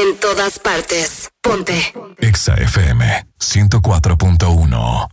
En todas partes. Ponte. Exa FM 104.1.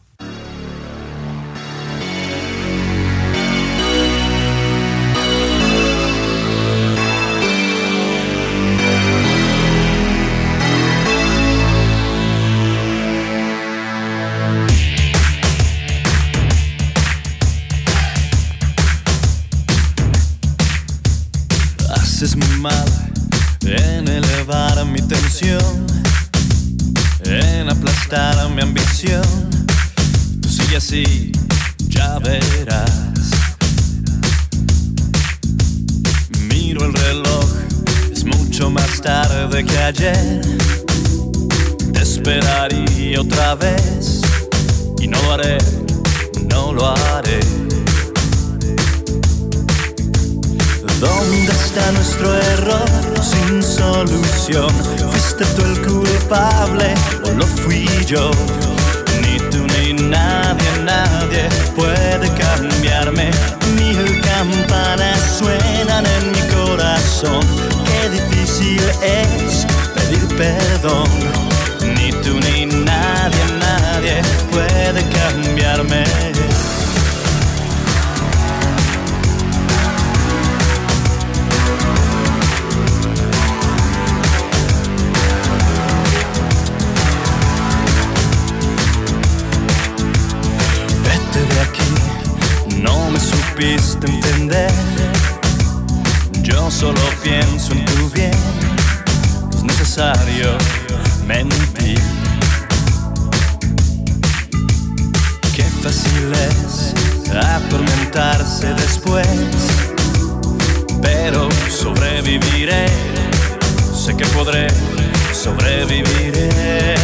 Haces muy mal en elevar mi tensión, en aplastar mi ambición. Tú sigue así, ya verás. Miro el reloj, es mucho más tarde que ayer. Te esperaría otra vez y no lo haré, no lo haré. ¿Dónde está nuestro error sin solución? ¿Fuiste tú el culpable o lo fui yo? Ni tú ni nadie, nadie puede cambiarme. 1000 campanas suenan en mi corazón. Qué difícil es pedir perdón. Ni tú ni nadie, nadie puede cambiarme. De aquí, no me supiste entender. Yo solo pienso en tu bien. No es necesario mentir. Qué fácil es atormentarse después, pero sobreviviré. Sé que podré, sobreviviré.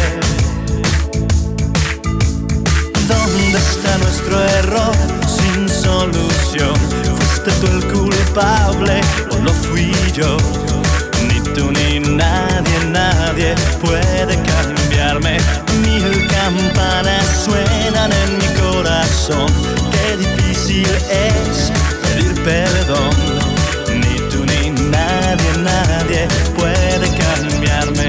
¿Dónde está nuestro error sin solución? ¿Fuiste tú el culpable o lo fui yo? Ni tú ni nadie, nadie puede cambiarme. 1000 campanas suenan en mi corazón. Qué difícil es pedir perdón. Ni tú ni nadie, nadie puede cambiarme.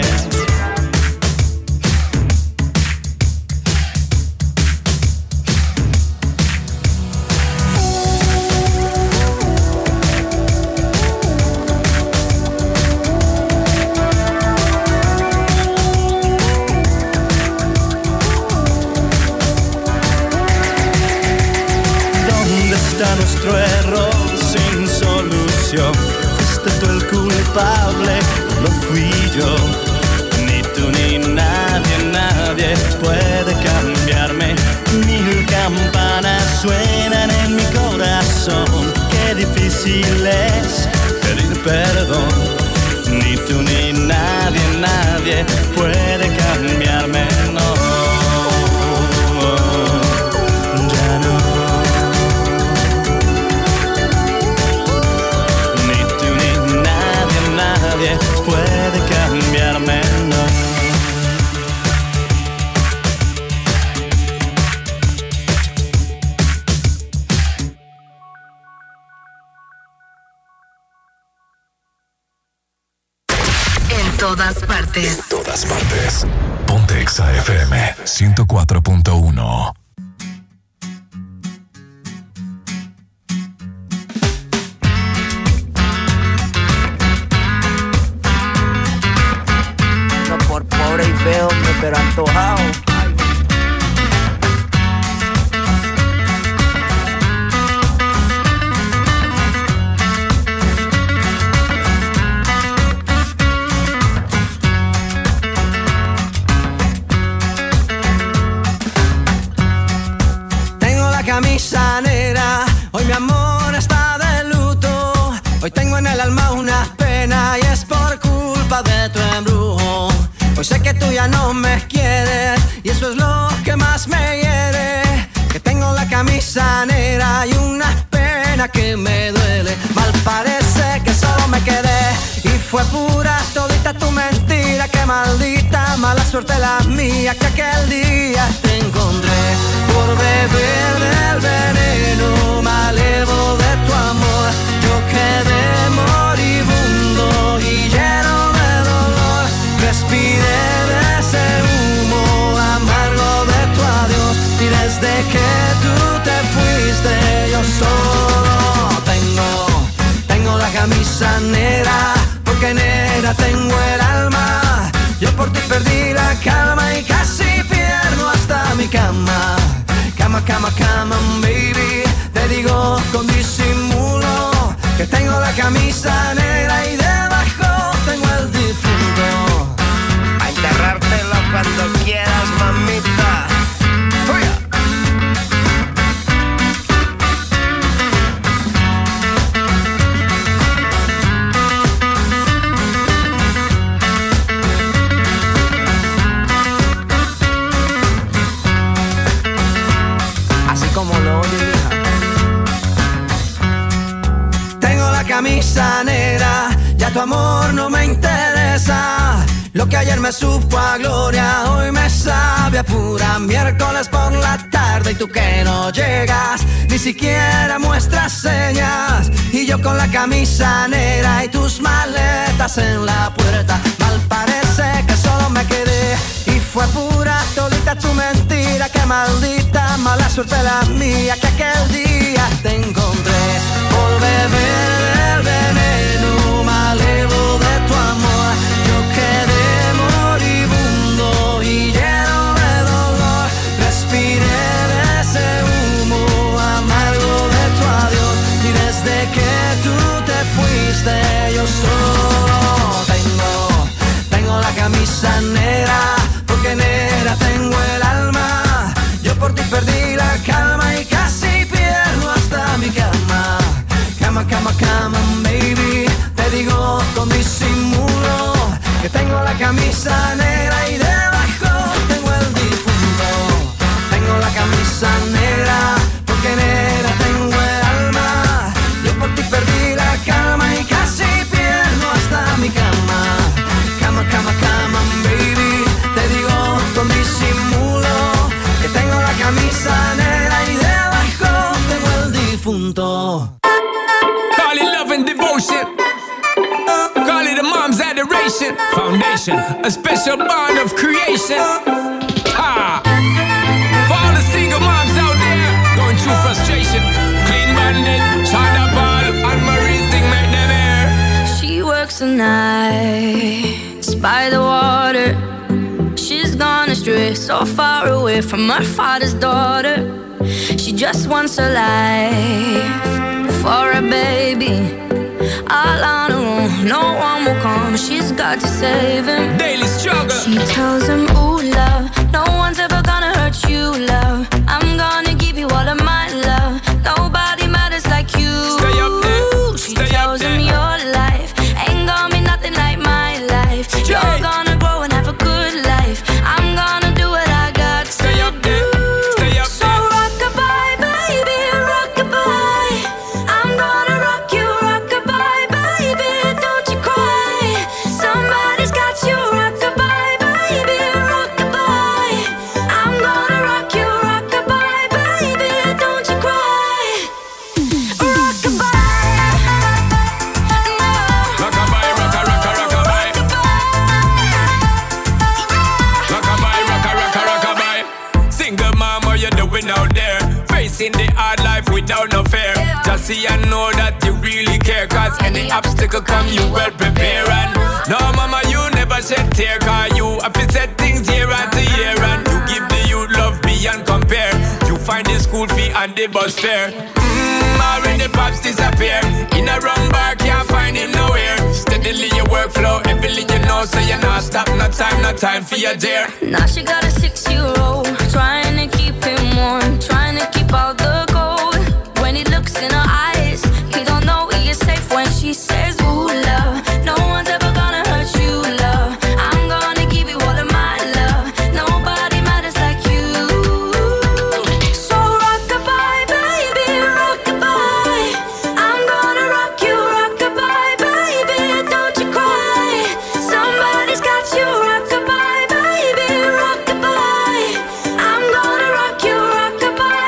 Nuestro error sin solución. Fuiste tú el culpable, lo fui yo. Ni tú ni nadie, nadie puede cambiarme. 1000 campanas suenan en mi corazón. Qué difícil es pedir perdón. Ni tú ni nadie, nadie puede cambiarme, no. Puede cambiarme, no. En todas partes. En todas partes. Ponte Exa FM 104.1. Pero antojado. Tengo la camisa negra, hoy mi amor está de luto. Hoy tengo en el alma una pena y es por culpa de tu embrujo. Hoy sé que tú ya no me quieres y eso es lo que más me hiere. Que tengo la camisa negra y una pena que me duele. Mal parece que solo me quedé y fue pura todita tu mentira. Que maldita mala suerte la mía que aquel día te encontré. Por beber del veneno malevo de tu amor yo quedé moribundo y lleno de dolor. camisa negra, porque negra tengo el alma. Yo por ti perdí la calma y casi pierdo hasta mi cama. Cama, cama, cama, baby. Te digo con disimulo que tengo la camisa negra y debajo tengo el difunto. A enterrártelo cuando quieras, mamita. Como lo oye, hija. Tengo la camisa negra, ya tu amor no me interesa. Lo que ayer me supo a gloria, hoy me sabe a pura. Miércoles por la tarde y tú que no llegas, ni siquiera muestras señas. Y yo con la camisa negra y tus maletas en la puerta. Mal parece que solo me quedé y fue pura todita tu mentira. Qué maldita mala suerte la mía, que aquel día te encontré por beber del veneno malevo de tu amor. Yo quedé moribundo y lleno de dolor. Respiré de ese humo amargo de tu adiós. Y desde que tú te fuiste yo solo tengo la camisa negra, porque negra tengo el alma. Yo por ti perdí la calma y casi pierdo hasta mi cama. Cama, cama, cama, baby. Te digo con disimulo que tengo la camisa negra y debajo tengo el difunto. Tengo la camisa negra, porque negra tengo el alma. Yo por ti perdí la calma y casi pierdo hasta mi cama. Cama, cama, cama, baby. Te digo con disimulo que tengo la camisa negra y debajo tengo el difunto. Call it love and devotion. Call it a mom's adoration. Foundation, a special bond of creation. Ha! For all the single moms out there going through frustration. Clean Bandit, China Ball, and Marie's thing make them air. She works the nights by the water. She's gone astray, so far away from her father's daughter. She just wants a life for a baby. All on her own, no one will come. She's got to save him. Daily struggle. She tells him, ooh, love, no one's ever gonna hurt you, love. I'm gonna give you all of my love. Nobody matters like you. Stay up there. She Stay tells up there. him your life ain't gonna be nothing like my life. You're gonna grow and have a good life. I'm gonna do what I got to Stay up there. Stay up so there. rock-a-bye, baby, rock-a-bye. I'm gonna rock you, rock-a-bye, baby, don't you cry. Somebody's got you, rock-a-bye, baby, rock-a-bye. I'm gonna rock you, rock-a-bye, baby, don't you cry. Rock-a-bye, no. Rock-a-bye, rock-a-rock-a, rock-a-bye. Rock-a-bye, rock-a-rock-a, rock-a-bye. Single mom, what you doing out there? Facing the hard life without no fear. Just see and know that you really care. Cause any obstacle come, you well prepare. And no mama, you never shed tear. Cause you have to set things year after year. And you give the youth love beyond compare. You find the school fee and the bus fare. Already pops disappear. In a wrong bar, can't find him nowhere. Steadily your workflow, everything you know. So you're not stop, no time for your dear. Now she got a 6-year-old, trying to keep him warm, trying to keep out the cold. When he looks in her eyes, he don't know he is safe when she says, ooh, love, no one's ever gonna hurt you, love. I'm gonna give you all of my love. Nobody matters like you. So rock-a-bye, baby, rock-a-bye. I'm gonna rock you, rock-a-bye, baby, don't you cry. Somebody's got you, rock-a-bye, baby, rock-a-bye. I'm gonna rock you, rock-a-bye.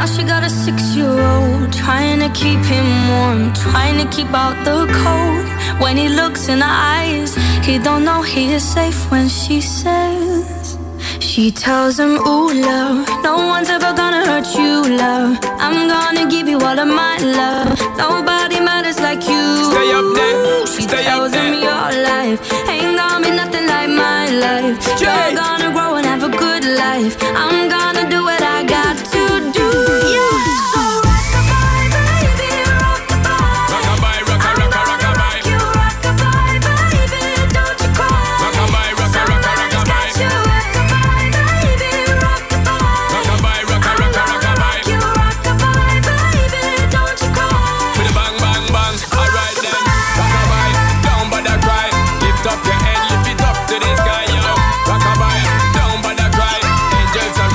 Now she got a 6-year-old, trying to keep him warm, trying to keep out the cold. When he looks in her eyes, he don't know he is safe when she says. She tells him, ooh, love, no one's ever gonna hurt you, love. I'm gonna give you all of my love. Nobody matters like you. Stay up there. She Stay tells up him there. your life ain't gonna be nothing like my life. You're gonna grow and have a good life. I'm gonna do what I got to do. Yeah. So rock-a-bye, baby, rock-a-bye. Rock-a-bye, rock-a-bye, rock-a-bye. You rock-a-bye, baby, don't you cry. Rock-a-bye, rock-a-bye, rock-a-bye. You rock-a-bye, baby, rock-a-bye. Rock-a-bye, rock-a-bye, rock-a-bye. You rock-a-bye, baby, don't you cry. With a bang, bang, bang. Alright then. Rock-a-bye, don't bother cry. Lift up your head, lift it up to the sky, yo. Rock-a-bye, don't bother cry. Angels are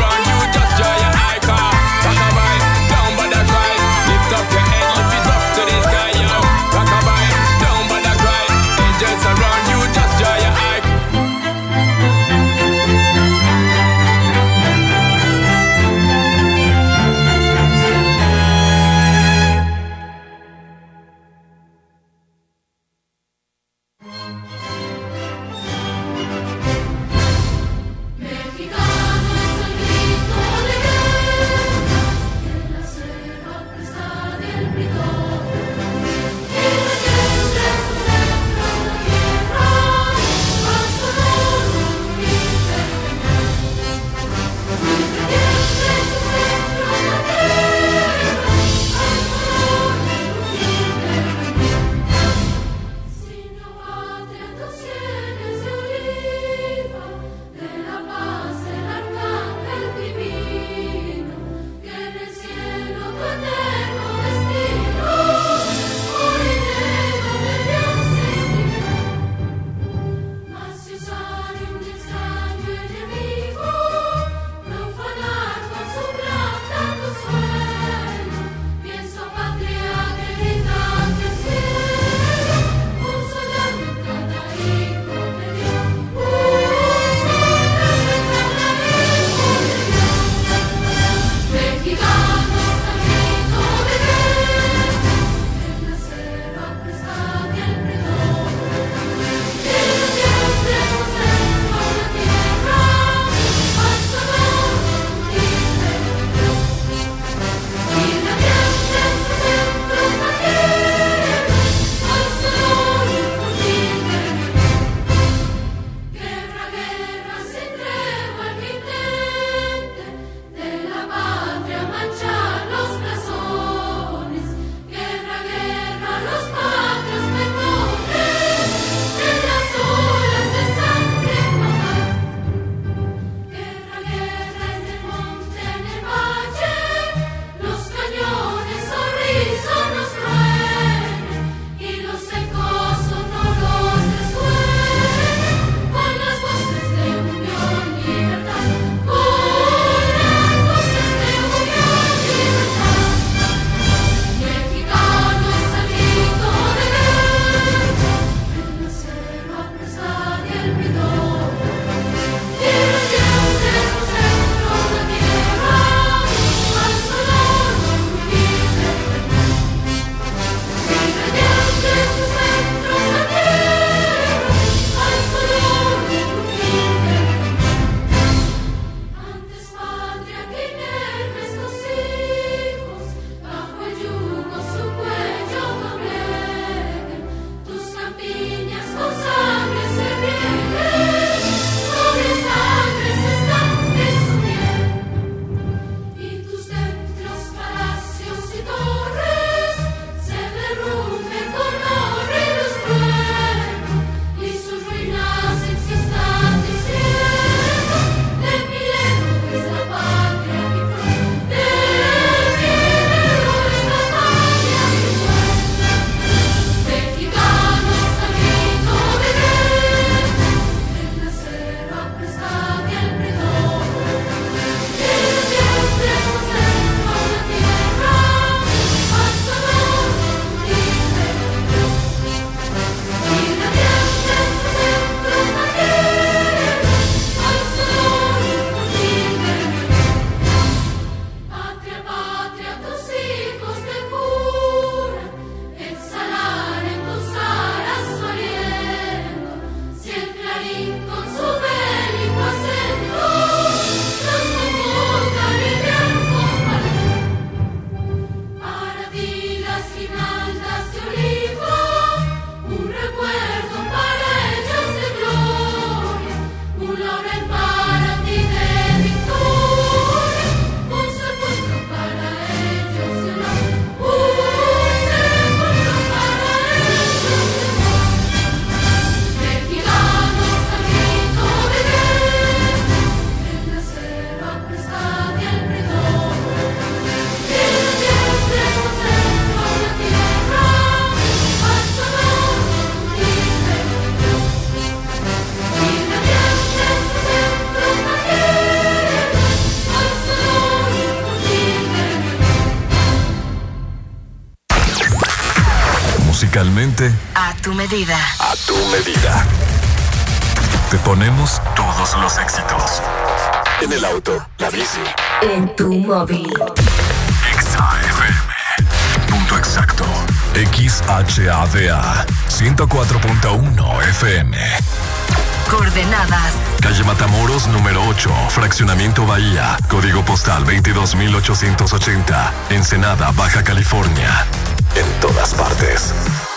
Musicalmente, a tu medida. A tu medida. Te ponemos todos los éxitos. En el auto, la bici. En tu móvil. XAFM. Punto exacto. XHADA. 104.1 FM. Coordenadas. Calle Matamoros, número 8, Fraccionamiento Bahía, código postal 22880, Ensenada, Baja California. En todas partes.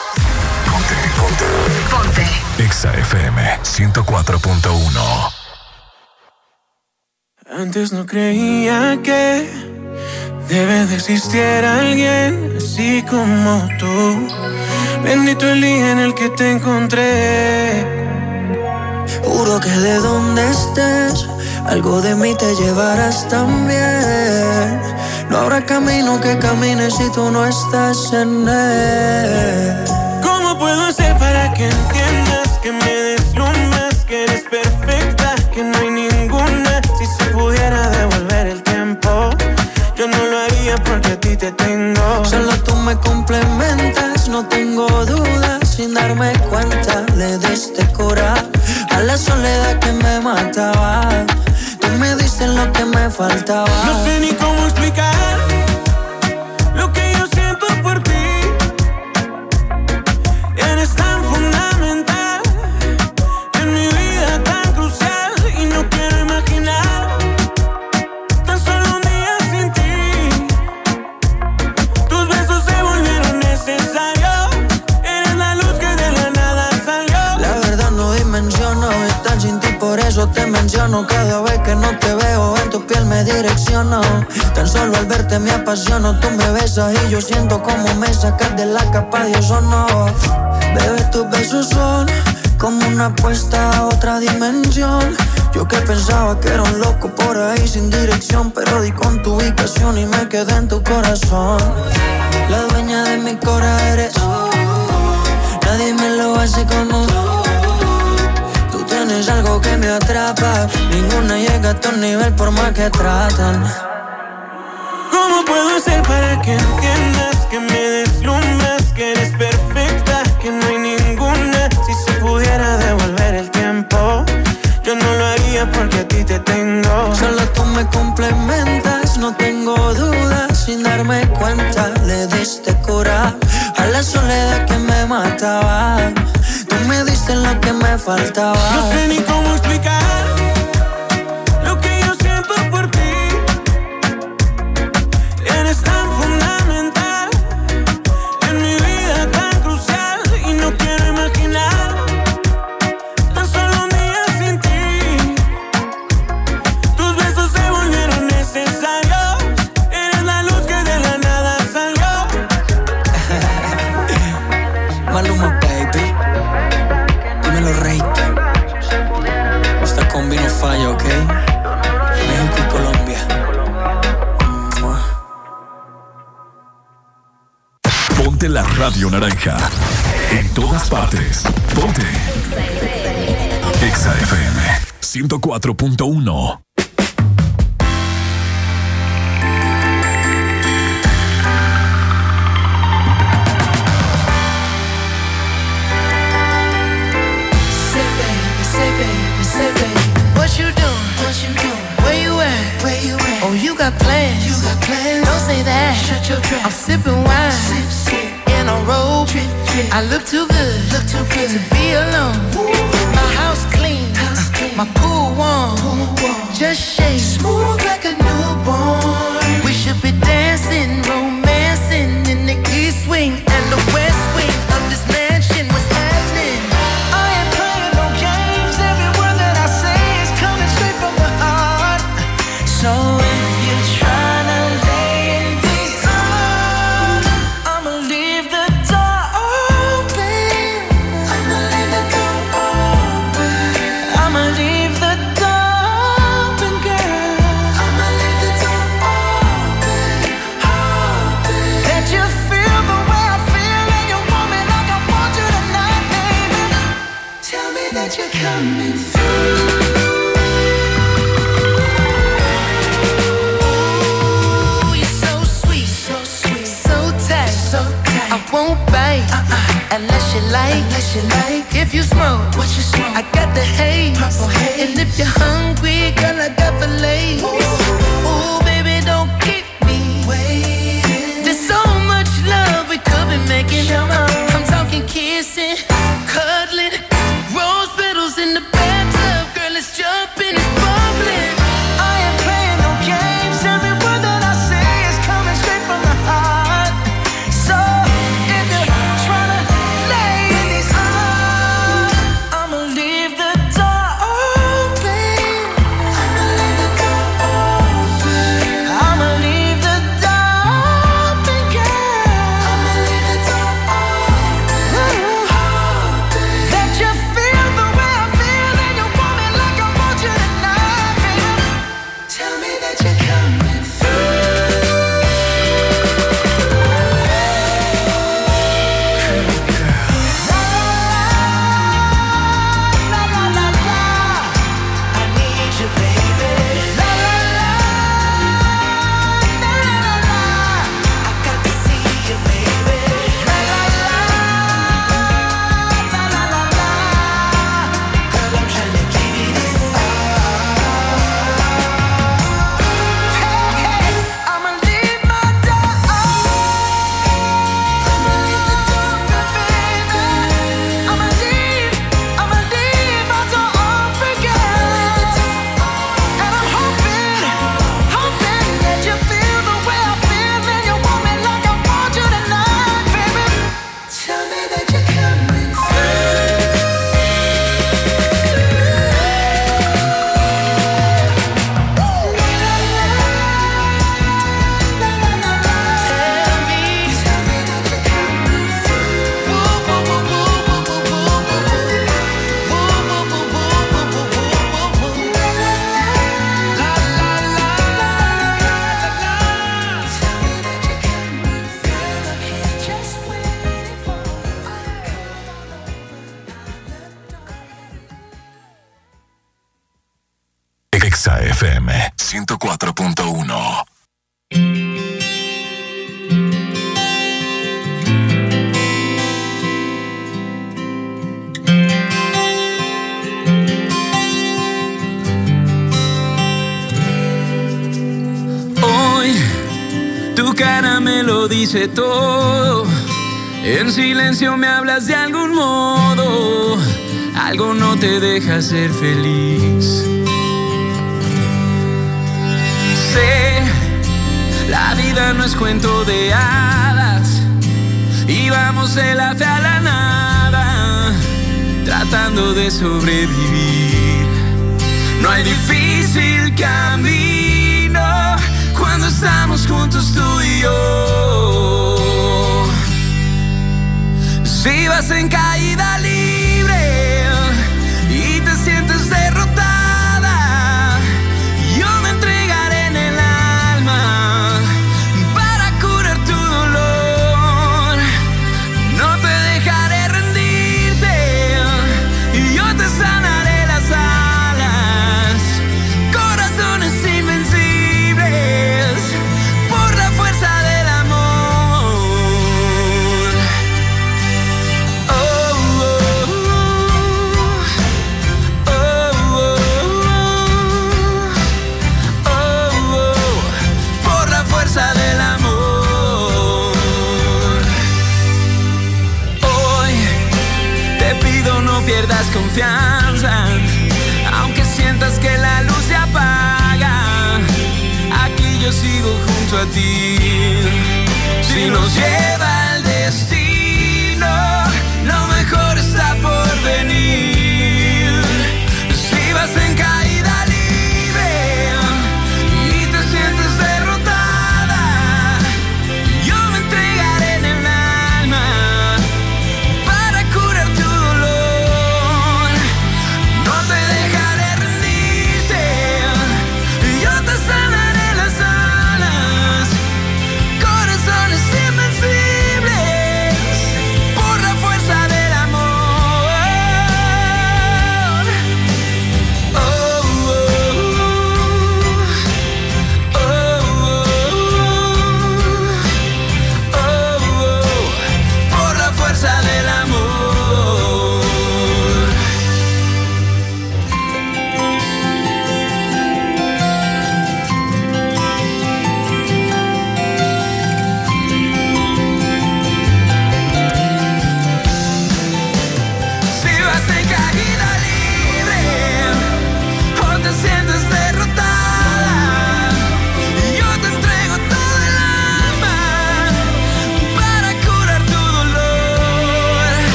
Ponte. Exa FM 104.1. Antes no creía que debe de existir alguien así como tú. Bendito el día en el que te encontré. Juro que de donde estés, algo de mí te llevarás también. No habrá camino que camines si tú no estás en él. ¿Cómo puedo hacer para que entiendas que me deslumbras, que eres perfecta, que no hay ninguna? Si se pudiera devolver el tiempo, yo no lo haría porque a ti te tengo. Solo tú me complementas, no tengo dudas. Sin darme cuenta le diste cura a la soledad que me mataba. Tú me diste lo que me faltaba. No sé ni cómo explicar lo que yo siento por ti. Eres tan fundamental en mi vida, tan crucial, y no quiero imaginar tan solo un día sin ti. Tus besos se volvieron necesarios. Eres la luz que de la nada salió. La verdad no dimensiono estar sin ti, por eso te menciono. Cada vez que no te veo en tu piel me direcciono. Tan solo al verte me apasiono. Tú me besas y yo siento como me sacas de la capa de ozono. Bebé, tus besos son como una apuesta a otra dimensión. Yo que pensaba que era un loco por ahí sin dirección, pero di con tu ubicación y me quedé en tu corazón. La dueña de mi corazón eres tú. Nadie me lo hace como tú. Tienes algo que me atrapa. Ninguna llega a tu nivel por más que tratan. ¿Cómo puedo hacer para que entiendas que me deslumbras, que eres perfecta, que no hay ninguna? Si se pudiera devolver el tiempo, yo no lo haría porque a ti te tengo. Solo tú me complementas, no tengo dudas. Sin darme cuenta le diste cura a la soledad que me mataba. Tú me diste lo que me faltaba. No sé ni cómo explicar lo que yo siento por ti. Eres tan fundamental en mi vida, tan crucial, y no quiero imaginar tan solo un día sin ti. Tus besos se volvieron necesarios. Eres la luz que de la nada salió. Maluma, baby. Dímelo, Rey. Esta combi no falla, ¿ok? México y Colombia. Ponte la radio naranja. En todas partes. Ponte. Exa FM 104.1. Say baby, what you doing? Where you at? Oh, you got plans. Don't say that. Shut your trap. I'm sipping wine. Sip. In a robe. I look too good to be alone. My house clean. My pool warm. Just shake. Smooth like a newborn. We should be dancing, romancing in the east wing and the west wing of this mansion. What's happening? I ain't playing no games. Every word that I say is coming straight from the heart. So if you're trying to lay in these arms, I'ma leave the door open. I'ma leave the door open. I'ma leave the door open, girl. I'ma leave the door open, open. Let you feel the way I feel, and you want me like I want you tonight, baby. Tell me that you're coming through. unless you like. If you smoke, what you smoke? I got the haze, purple haze. And if you're hungry, girl, I got fillets. Ooh, baby, don't keep me waiting. There's so much love we could be making. I'm talking kissing, cuddling, rose petals in the bathtub. Girl, let's jump in, it's bubbling. I ain't playing no games. Every word that I say is coming straight from the heart. So if you're trying to lay in these arms, I'ma leave the door open. I'ma leave the door open. I'ma leave the door open, girl. I'ma leave the door open. Let you feel the way I feel, and you want me like I want you tonight, baby. Tell me that you're coming through. La la la la, I need you, baby. La la la, la la la, I got to see you, baby. La la la, la la la la, girl, I'm trying to give you this. Hey, I'ma leave my door open. I'ma leave the door open, baby. I'ma leave my door open, girl. And I'm hoping that you feel the way I feel, and you want me like I want you tonight, baby. Tell me that you're coming Exa FM 104.1. Hoy tu cara me lo dice todo. En silencio me hablas de algún modo. Algo no te deja ser feliz. Sé, la vida no es cuento de hadas. Y vamos de la fe a la nada, tratando de sobrevivir. No hay difícil camino cuando estamos juntos tú y yo. Si vas en caída libre y te sientes derrotada, yo me entregaré en el alma para curar tu dolor. No te dejaré rendirte y yo te sanaré las alas. Corazones invencibles por la fuerza del amor. Oh, oh, oh, oh, oh, oh, por la fuerza del amor. Hoy te pido no pierdas confianza, aunque sientas que la luz se apaga. Aquí yo sigo junto a ti. Si nos lleva el destino, lo mejor está por venir. Si vas en caída libre y te sientes derrotada, yo me entregaré en el alma para curar tu dolor. No te dejaré rendirte, yo te sanaré las alas. Corazones invencibles por la fuerza del amor.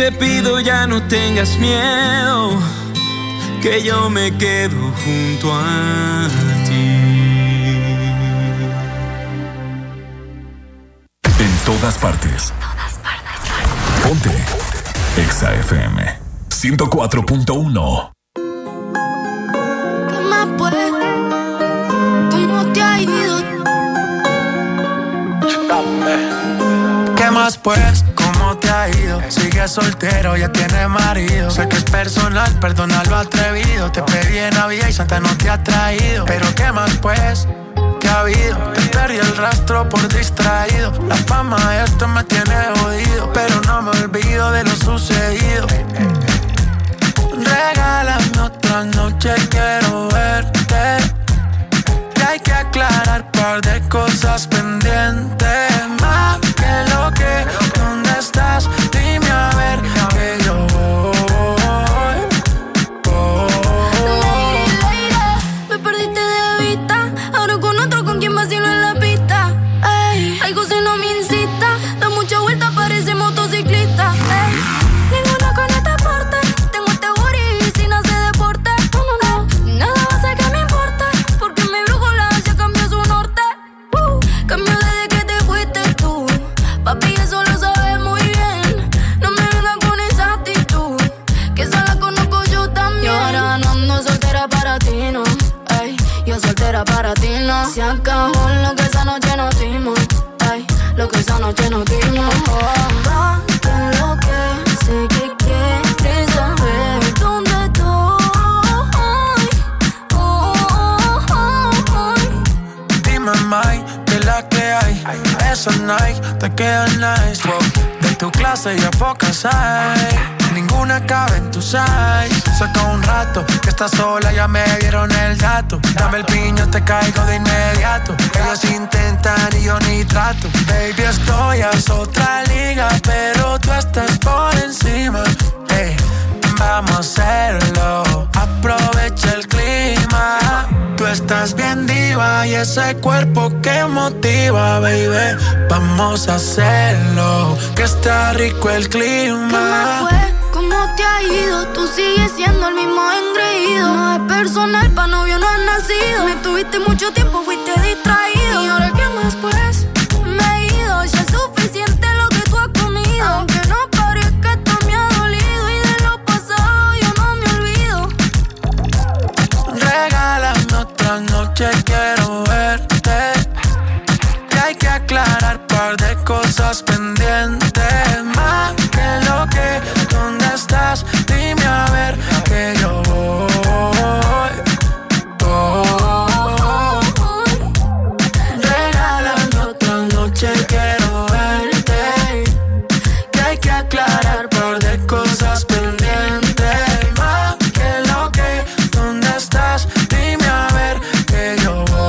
te pido ya no tengas miedo, que yo me quedo junto a ti. En todas partes. Ponte Exa FM 104.1. ¿Qué más pues? ¿Cómo te ha ido? ¿Qué más pues? ¿Cómo te ha ido? Sigues soltero, ya tienes marido. Sé que es personal, perdona lo atrevido. Te pedí en Navidad y Santa no te ha traído. Pero ¿qué más pues? ¿Qué ha habido? Te perdí el rastro por distraído. La fama de esto me tiene jodido, pero no me olvido de lo sucedido. Regálame otra noche, quiero verte. Que hay que aclarar par de cosas pendientes. Más que lo que, ¿dónde estás? Dime a ver que yo voy. Me perdiste de vista, ahora con otro con quien vacilo en la pista. Ey, algo si no me incita, da mucha vuelta, parece motociclista. Ey, ninguna con este porte, tengo este booty sin hacer deporte. No, no, no, nada va a hacer que me importe, porque mi brújula ya cambió su norte. Cambió desde que te fuiste tú, papi, eso lo sabes muy bien. No me vengas con esa actitud, que esa la conozco yo también. Y ahora no ando soltera para ti, no. Ay, yo soltera para ti, no. Se acabó lo que esa noche nos dimos. Ay, lo que esa noche nos dimos. Va, que lo que sé que quieres saber dónde estoy. Dime, Mike, que la que hay. Esa Nike te queda nice, wow. De tu clase ya pocas hay, ninguna cabe en tu size. Saca un rato que estás sola, ya me dieron el dato. Dame el piño, te caigo de inmediato. Ellos intentan y yo ni trato. Baby, estoy a otra liga, pero tú estás por encima. Hey, vamos a hacerlo, aprovecha el clima. Tú estás bien diva y ese cuerpo que motiva, baby. Vamos a hacerlo, que está rico el clima. ¿Qué más fue? ¿Cómo te ha ido? Tú sigues siendo el mismo engreído. No es personal, pa' novio no has nacido. Me tuviste mucho tiempo, fuiste distraído. ¿Y ahora qué más pues? Me he ido, ya es suficiente lo que tú has comido. Aunque no parezca, esto me ha dolido. Y de lo pasado yo no me olvido. Regálame otra noche, quiero verte. Que hay que aclarar par de cosas pendientes. Más que lo que, ¿dónde estás? Dime a ver que yo voy. Regálame otra noche, quiero verte. Que hay que aclarar par de cosas pendientes. Más que lo que, ¿dónde estás? Dime a ver que yo voy.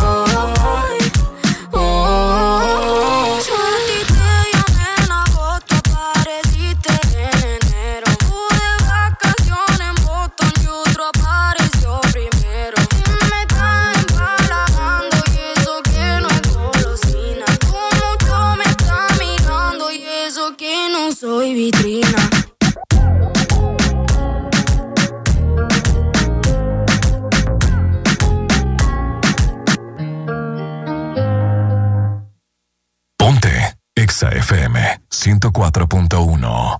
Yo a ti te llamé en agosto, apareciste en enero. Pude vacaciones en Boston y otro apareció primero. Y me estás empalagando y eso que no es golosina. Tú mucho me estás mirando y eso que no soy vitrina. Ponte Exa FM 104.1.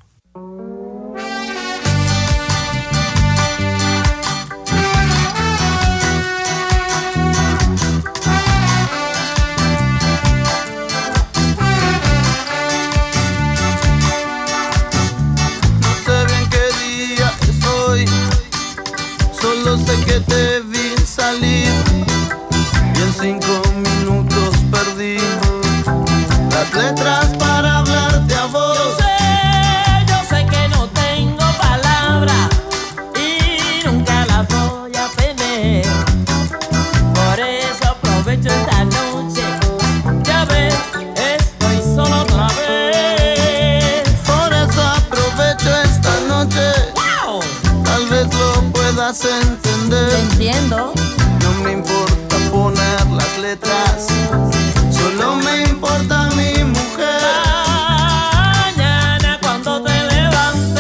No sé bien qué día es hoy, solo sé que te vi salir y en 5 minutos perdí las letras para hablarte a vos. Yo sé que no tengo palabras y nunca las voy a tener. Por eso aprovecho esta noche. Ya ves, estoy solo otra vez. Por eso aprovecho esta noche. ¡Wow! Tal vez lo puedas entender. Te entiendo. No me importa poner las letras, solo me importa mi mujer. Mañana cuando te levantes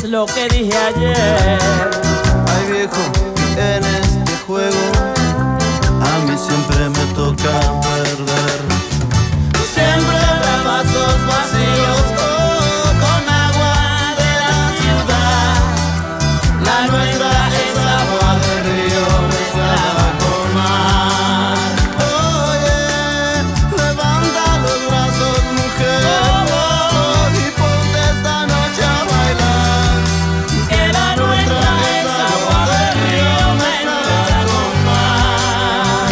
lo que dije ayer. Ay viejo, en este juego a mí siempre me toca perder. Siempre habrá vasos vacíos con agua de la ciudad. La nuestra es agua de río mezclada con mar. Oye, levanta los brazos, mujer, y ponte esta noche a bailar. Que la nuestra es agua de río mezclada con mar.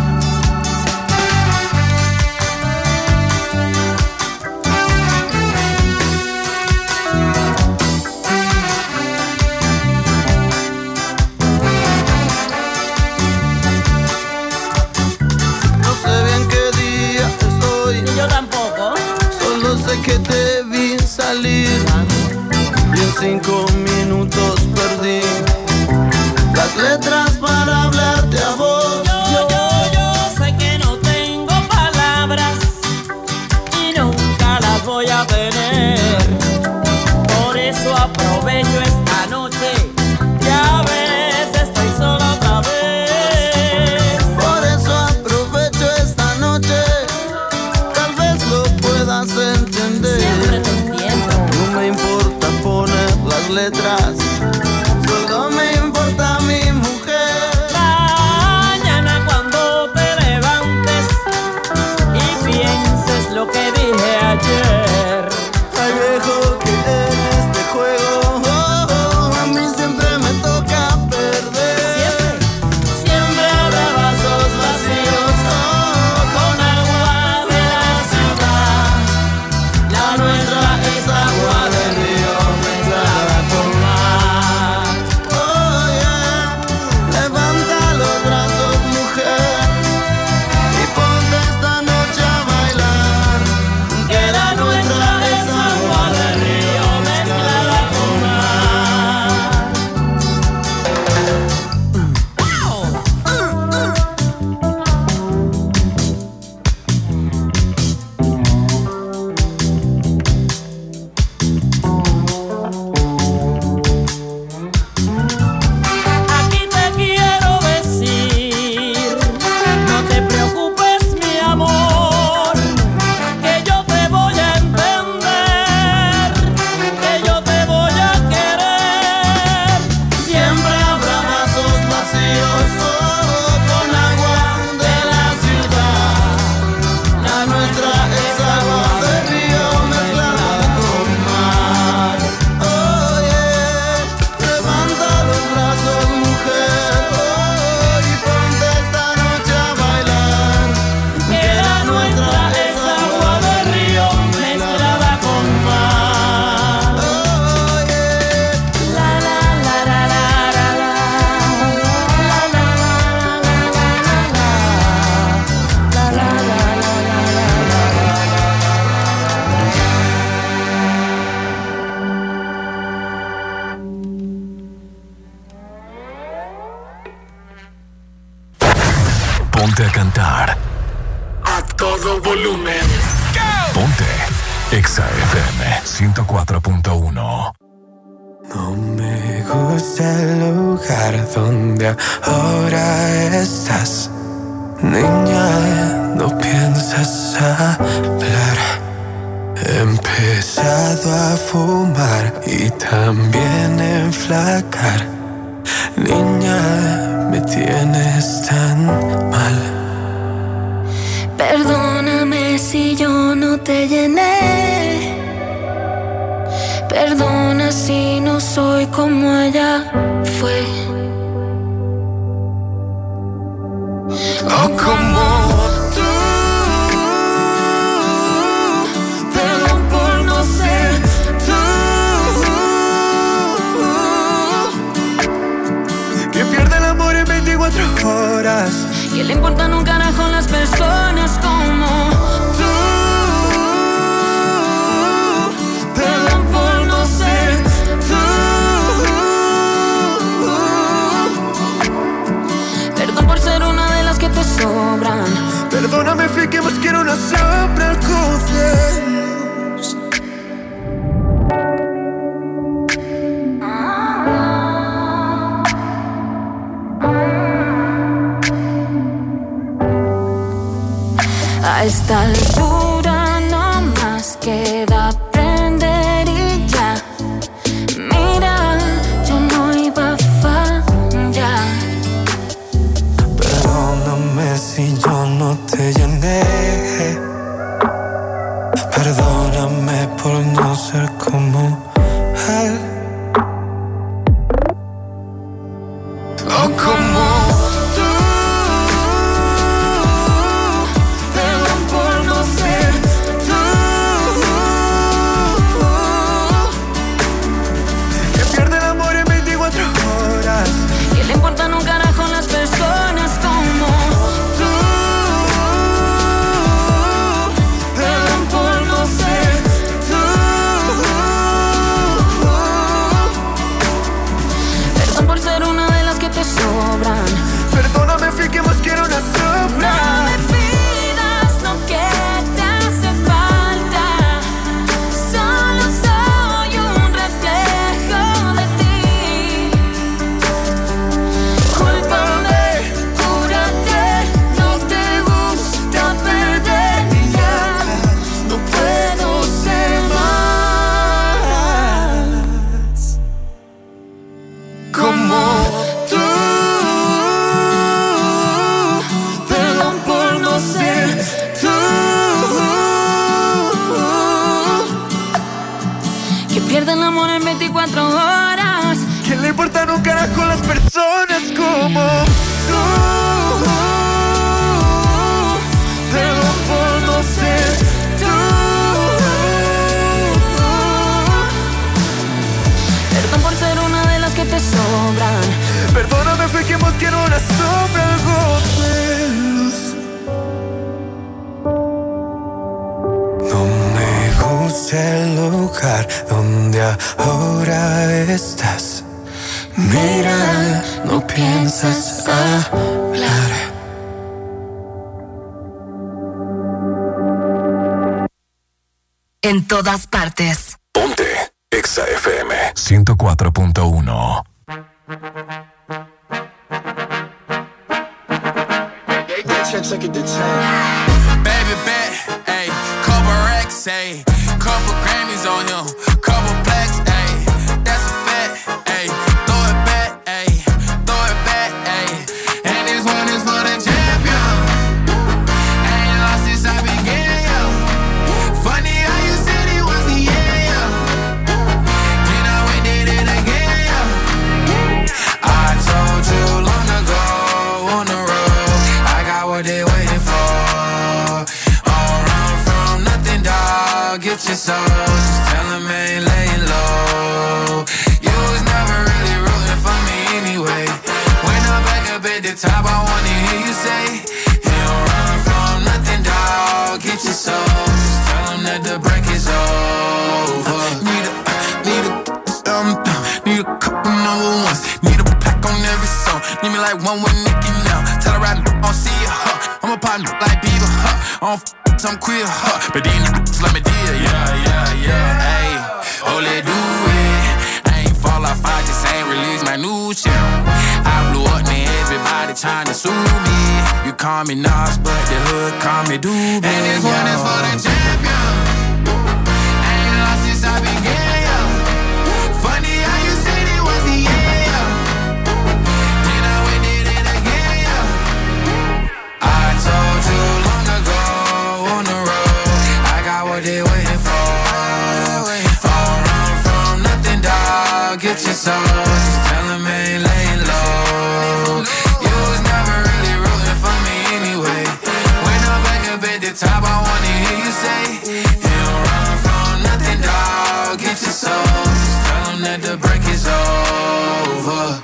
No sé bien qué día es hoy, Y yo tampoco. solo sé que te vi salir y en 5 minutos perdí las letras para hablarte a vos. Yo sé que no tengo palabras y nunca las voy a tener. Por eso aprovecho esta noche. Ya ves, estoy sola otra vez. Por eso aprovecho esta noche, tal vez lo puedas entender. Siempre te entiendo. No me importa poner las letras, solo me importa mi mujer. Mañana cuando te levantes y pienses lo que dije ayer. Ay viejo, que en este juego a mí siempre me toca perder. Siempre habrá vasos vacíos con agua de la ciudad. La nuestra es agua de río mezclada con mar. Oye, levanta los brazos, mujer, y ponte esta noche a bailar. Que la nuestra es agua de río mezclada con mar. Aquí te quiero decir, no te preocupes mi amor, que yo te voy a entender, que yo te voy a querer. Siempre habrá vasos vacíos con agua de la ciudad. La nuestra es agua de río mezclada con mar. Oye, levanta los brazos, mujer, y ponte esta noche a bailar. Que la nuestra es agua de río mezclada con mar. Oye, La la la la la la la. La la la la la la la. La la la la Ponte a cantar. A todo volumen. Ponte Exa FM 104.1. No me gusta el lugar donde ahora estás. Niña, no piensas hablar. He empezado a fumar y también enflacar. Niña, me tienes tan mal. Perdóname si yo no te llené. Perdona si no soy como ella fue. O como tú. Perdón por no ser tú. Que pierde el amor en 24 horas. Que le importan un carajo las personas como tú. Perdón por no ser tú. Perdón por ser una de las que te sobran. Perdóname, fui que más quiero una sombra al cocer. esta altura no más queda aprender y ya. Mira, yo no iba a fallar. Perdóname si yo no te llené. Perdóname por no ser como él. O como tú. Perdón por no ser tú. Que pierde el amor en 24 horas. Que le importan un carajo las personas como tú. Perdón por no ser tú. Perdón por ser una de las que te sobran. Perdóname, fui que más quiero una sombra. No me pidas lo que te hace falta. Solo soy un reflejo de ti. Cúlpame, cúrate, no te gusta perder ya. No puedo ser más como tú. Perdón por no ser tú. Que pierde el amor en 24 horas. ¿Qué le importan un carajo las personas como tú? Perdón por no ser tú. Perdón por ser una de las que te sobran. Perdóname, fue que más quiero una sombra, algo de luz. No me gusta el lugar donde ahora estás. Mira, no piensas hablar. En todas partes. Ponte Exa FM 104.1. Baby bet, ayy, couple racks, ayy, couple Grammys on him, couple plaques, ayy, that's a fact, ayy, throw it back, ayy, ayy, and this one is for the champion. Ain't lost since I began, yo. Funny how you said it was the end, yo. Then I went did it again, yo. I told you long ago on the road, I got what they waiting for. Get your soul, just tell him I ain't laying low. You was never really rooting for me anyway. When I'm back up at the top, I wanna hear you say, you don't run from nothing, dawg. Get your soul, just tell him that the break is over. Need a couple number ones. Need a pack on every song. Need me like one with Nicki now. Tell her I don't see ya, huh. I'm a partner like Bieber, huh. I don't I'm queer, huh. But these niggas let me deal, yeah. Ayy, oh, let's do it. I ain't fall off, I just ain't release my new shit. I blew up, man, everybody trying to sue me. You call me Nas, but the hood call me Doobie. And this one is for the champion. Ain't lost since I began, yo. Funny how you said it was the end, yo. Then I went did it again, yo. I told you long ago on the road, I got what they waiting for. Don't run from nothing, dawg. Get your soul, just tell him I ain't laying low. You was never really rooting for me anyway. When I'm back up at the top, I wanna hear you say, you don't run from nothing, dawg. Get your soul, just tell him that the break is over.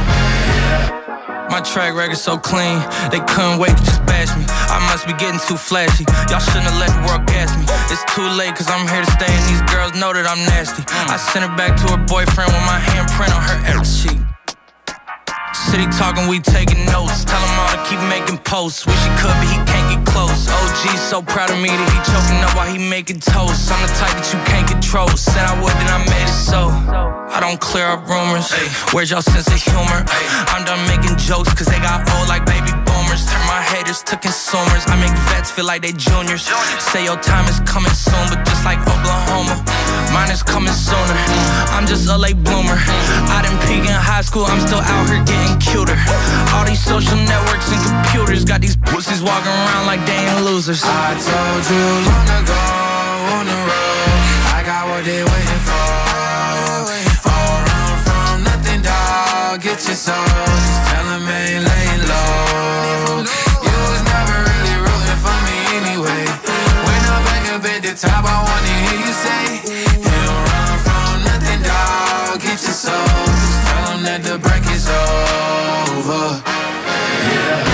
My track record so clean, they couldn't wait to just bash me. I must be getting too flashy. Y'all shouldn't have let the world gas me. It's too late cause I'm here to stay and these girls know that I'm nasty. I sent her back to her boyfriend with my handprint on her ass sheet. City talking, we taking notes. Tell him all to keep making posts. Wish he could, but he can't get close. OG so proud of me that he choking up while he making toast. I'm the type that you can't control. Said I would, then I made it so. I don't clear up rumors. Where's y'all sense of humor? I'm done making jokes cause they got old like baby boomers. Turn my haters to consumers. I make vets feel like they juniors. Say your time is coming soon, but just like Oklahoma, mine is coming sooner. I'm just a late bloomer. I didn't peak in high school, I'm still out here getting cuter. All these social networks and computers got these pussies walking around like they ain't losers. I told you long ago on the road, I got what they waiting for. All run from nothing, dog. Get your soul, just tell them ain't laying low. You was never really rooting for me anyway. When I'm back up at the top, I wanna hear you say, you don't run from nothing, dog. Get your soul, just tell them that the break is over. Yeah.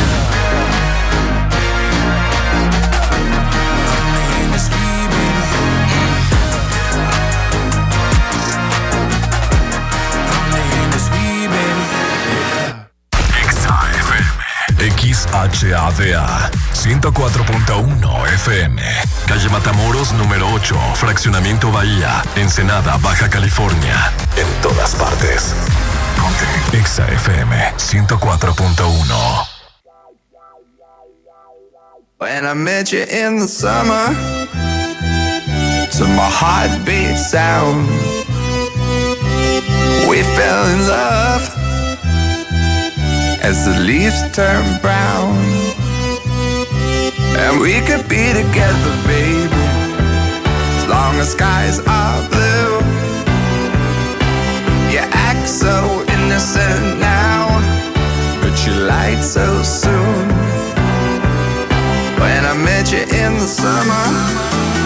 XHADA 104.1 FM, calle Matamoros número 8, fraccionamiento Bahía, Ensenada, Baja California. En todas partes. Ponte XFM 104.1. When I met you in the summer, to my heartbeat sound, we fell in love as the leaves turn brown. And we could be together, baby, as long as skies are blue. You act so innocent now, but you lied so soon. When I met you in the summer,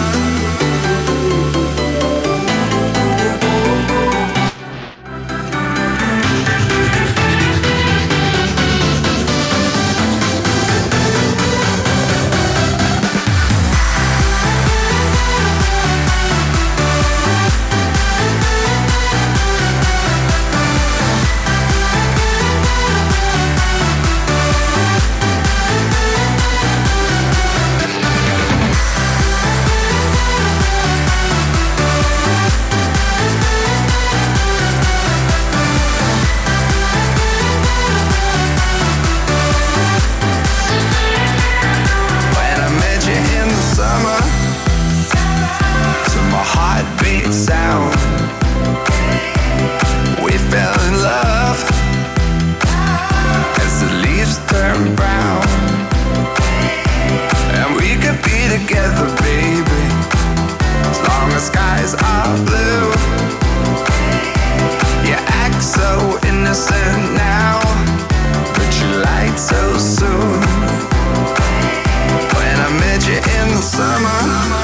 together, baby, as long as skies are blue. You act so innocent now, but you lied so soon. When I met you in the summer,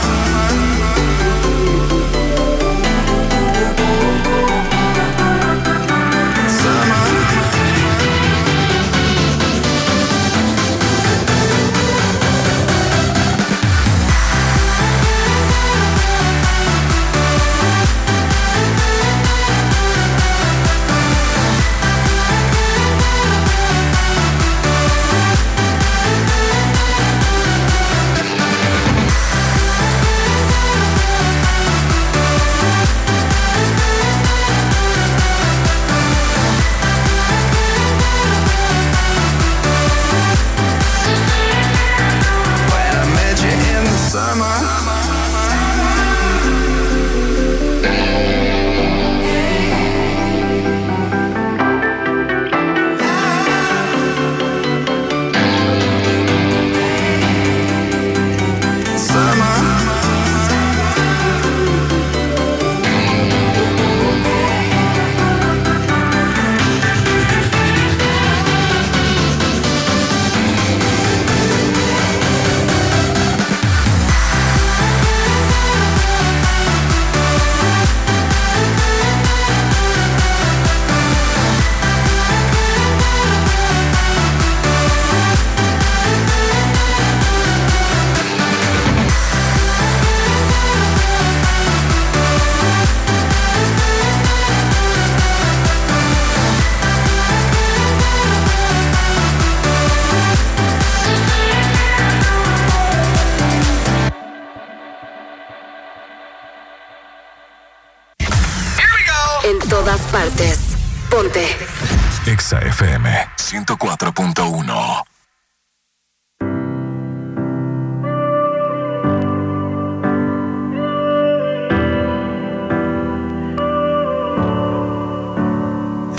partes. Ponte XFM 104.1.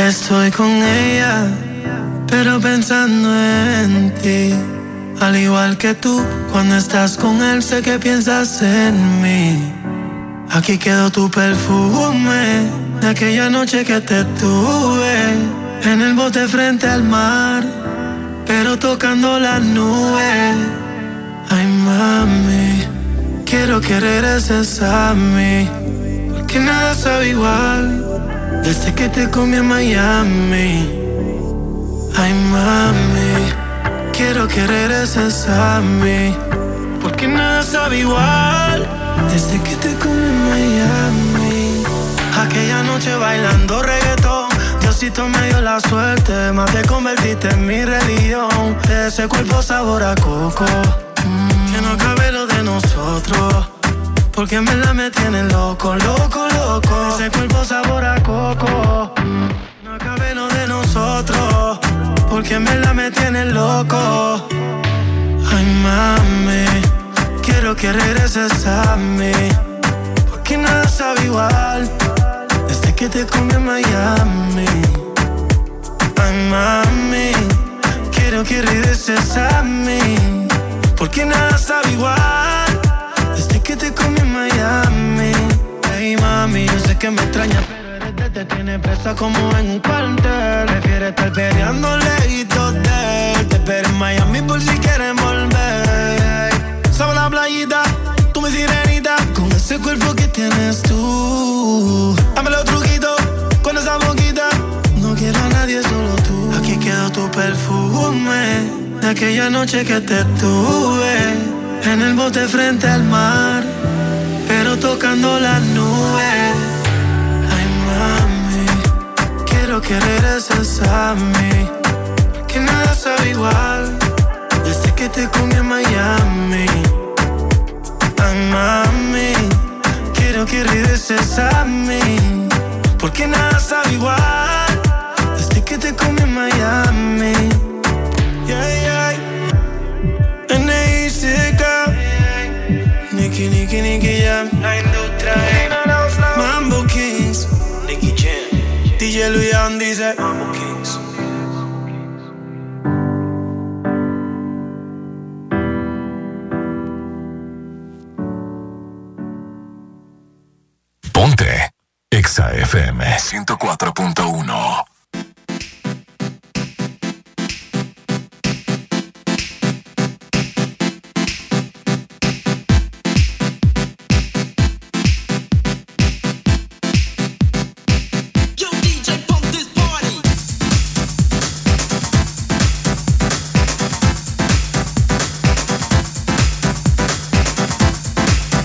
Estoy con ella, pero pensando en ti. Al igual que tú, cuando estás con él sé que piensas en mí. Aquí quedó tu perfume de aquella noche que te tuve en el bote frente al mar, pero tocando las nubes. Ay, mami, quiero que regreses a mí, porque nada sabe igual desde que te comí en Miami. Ay, mami, quiero que regreses a mí, porque nada sabe igual desde que te comí en Miami. Aquella noche bailando reggaetón, Diosito me dio la suerte, más te convertiste en mi religión. De ese cuerpo sabor a coco, que no cabe lo de nosotros, porque en verdad me tienen loco, loco, loco. De ese cuerpo sabor a coco, no cabe lo de nosotros, porque en verdad me tienen loco. Ay, mami, quiero que regreses a mí, porque nada sabe igual desde que te comí en Miami. Ay, mami, quiero que regreses a mí, porque nada sabe igual desde que te comí en Miami. Ay, mami, yo sé que me extrañas, pero eres de te tiene presa como en un cuartel. Prefiere estar peleando lejitos de él. Te espero en Miami por si quieren volver. Sobre la playita, tú mi sirenita, con ese cuerpo que tienes tú. Dame los truquitos con esa boquita, no quiero a nadie, solo tú. Aquí quedó tu perfume de aquella noche que te tuve en el bote frente al mar, pero tocando las nubes. Ay, mami, quiero que regreses a mí, que nada sabe igual desde que te comí en Miami. Ay, mami, quiero que regreses a mí, porque nada sabe igual desde que te comí en Miami. Yeah, yeah. N.I.C.K. Nicky, Nicky, Nicky Jam, la industria, Mambo Kings, Nicky Jam, DJ Luyan dice Mambo Kings. Ponte Exa FM 104.1.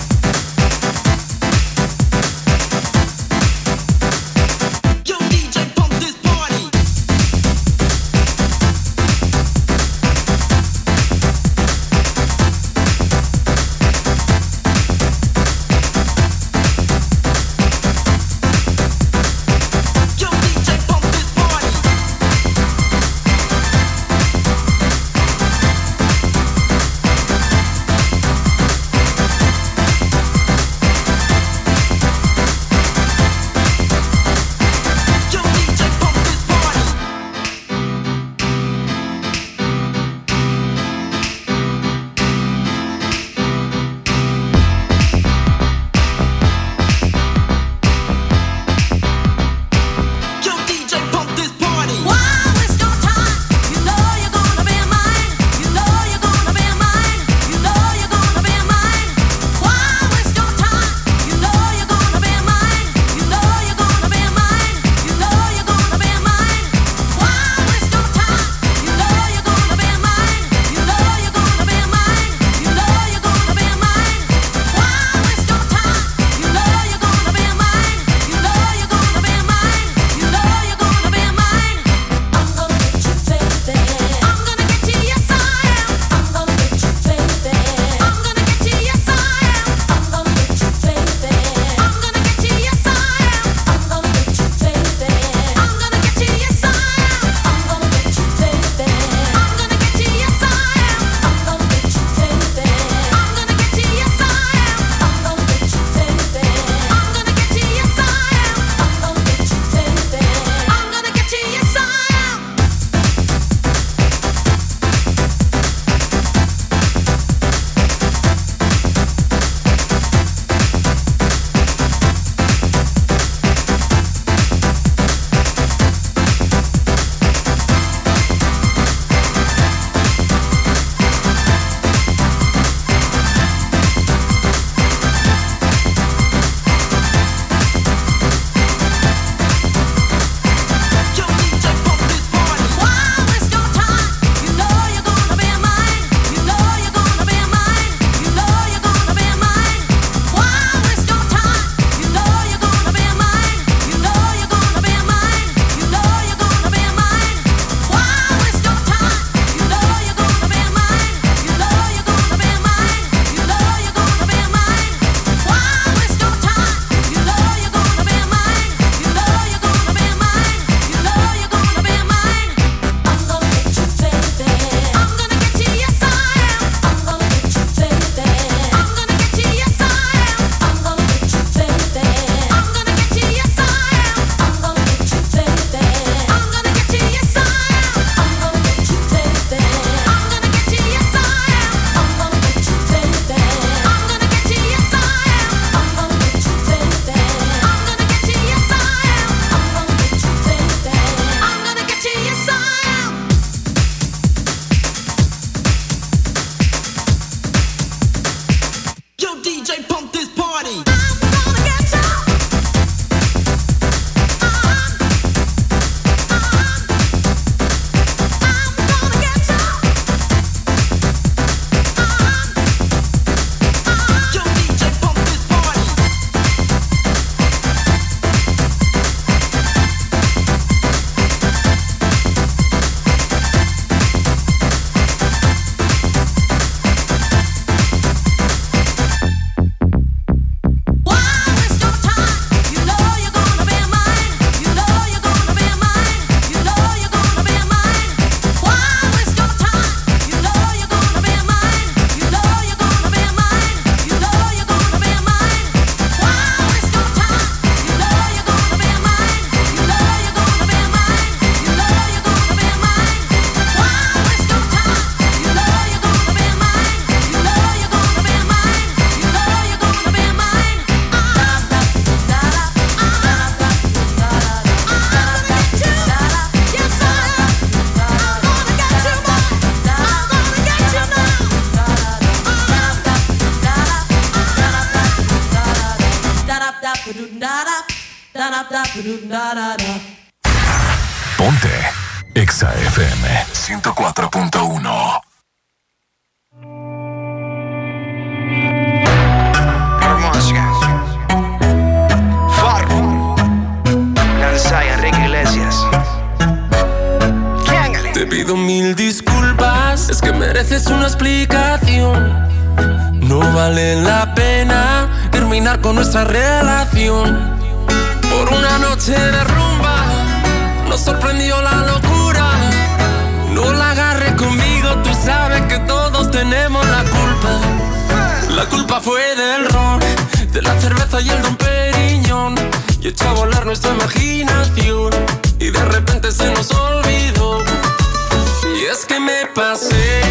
Yo, DJ, Ponte Exa FM 104.1. Enrique Iglesias. Te pido mil disculpas, es que mereces una explicación. No vale la pena terminar con nuestra relación. Por una noche de rumba nos sorprendió la locura. No la agarres conmigo, tú sabes que todos tenemos la culpa. La culpa fue del ron, de la cerveza y el Don Periñón. Y echó a volar nuestra imaginación y de repente se nos olvidó. Y es que me pasé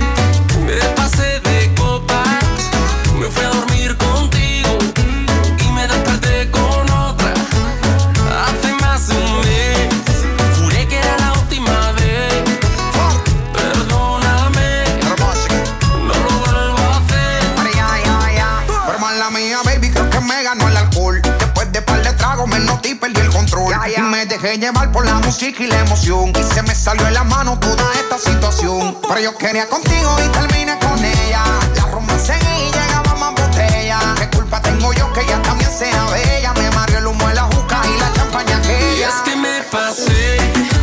de copas. Me fui a dormir contigo y me desperté con otra. Hace más de un mes juré que era la última vez. Perdóname, no lo vuelvo a hacer. Pero mala mía, baby, creo que me ganó el alcohol. Después de par de tragos me noté y perdí el control. Y me dejé llevar por la música y la emoción. Y se me salió de la mano toda esta situación. Pero yo quería contigo y terminé con ella. La rumba seguí y llegaba más botella. ¿Qué culpa tengo yo que ella también sea bella? Me mareó el humo de la juca y la champaña aquella. Y es que me pasé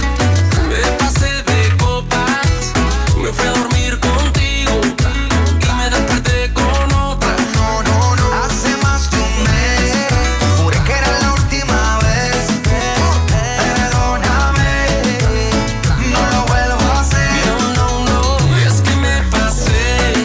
de copas. Me fui a dormir contigo y me desperté con otra. No, hace más de un mes juré que era la última vez. Perdóname, no lo vuelvo a hacer. No, y es que me pasé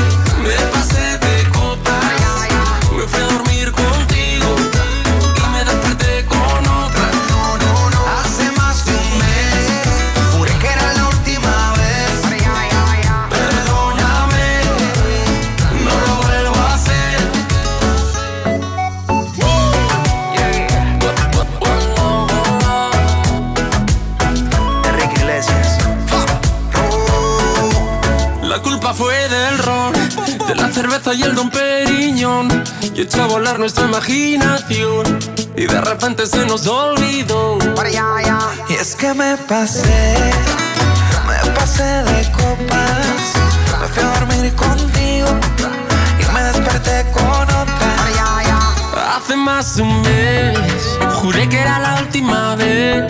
de copas. Me fui a dormir contigo y me desperté con otra. No, hace más de un mes juré que era la última vez. Perdóname, no lo vuelvo a hacer. Enrique Iglesias. La culpa fue del ron, de la cerveza y el Don Periñón. Y echó a volar nuestra imaginación y de repente se nos olvidó. Y es que me pasé de copas. Me fui a dormir contigo y me desperté con otra. Hace más de un mes juré que era la última vez.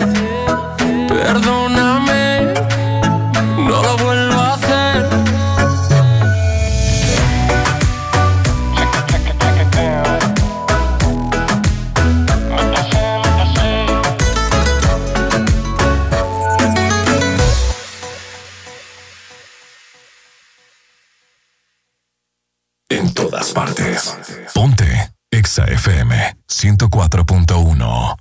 Perdóname, no lo vuelvo a hacer. En todas partes. Ponte Exa FM 104.1.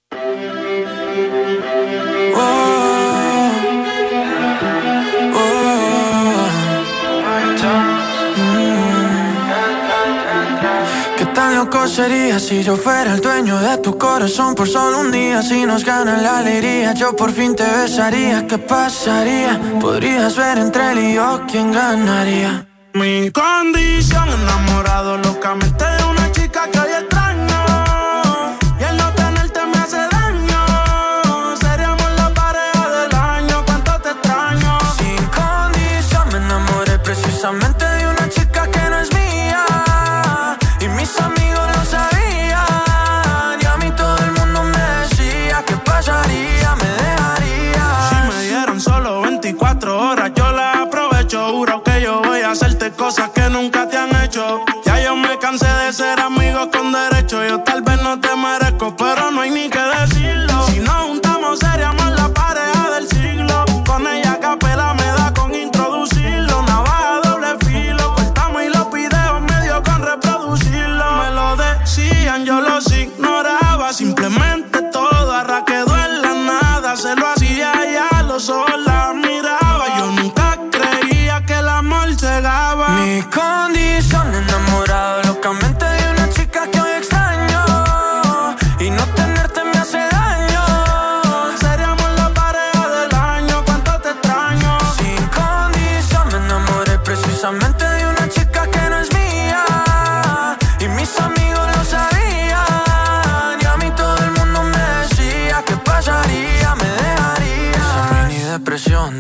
¿Qué tan loco sería si yo fuera el dueño de tu corazón por solo un día? Si nos gana la alegría, yo por fin te besaría. ¿Qué pasaría? Podrías ver entre él y yo quién ganaría. Mi condición, enamorado locamente de una chica que hoy extraño. Y el no tenerte me hace daño. Seríamos la pareja del año, cuánto te extraño. Sin condición me enamoré precisamente de una chica que no es mía. Y mis amigos lo sabían. Y a mí todo el mundo me decía ¿qué pasaría? Me dejaría. Si me dieron solo 24 horas, yo las aprovecho. Juro que yo voy a hacerte cosas que nunca te han hecho. Ya yo me cansé de ser amigos con derecho. Yo tal vez no te merezco, pero no hay ni que decirlo. Si nos juntamos seríamos la pareja del siglo. Con ella a capela me da con introducirlo. Navaja doble filo, cortamos y los videos medio con reproducirlo. Me lo decían, yo los ignoraba. Simplemente todo arraquedó en la nada. Se lo hacía y a los ojos la miraba. Yo nunca creía que el amor cegaba. Mi condición, enamorado locamente de una chica que hoy extraño.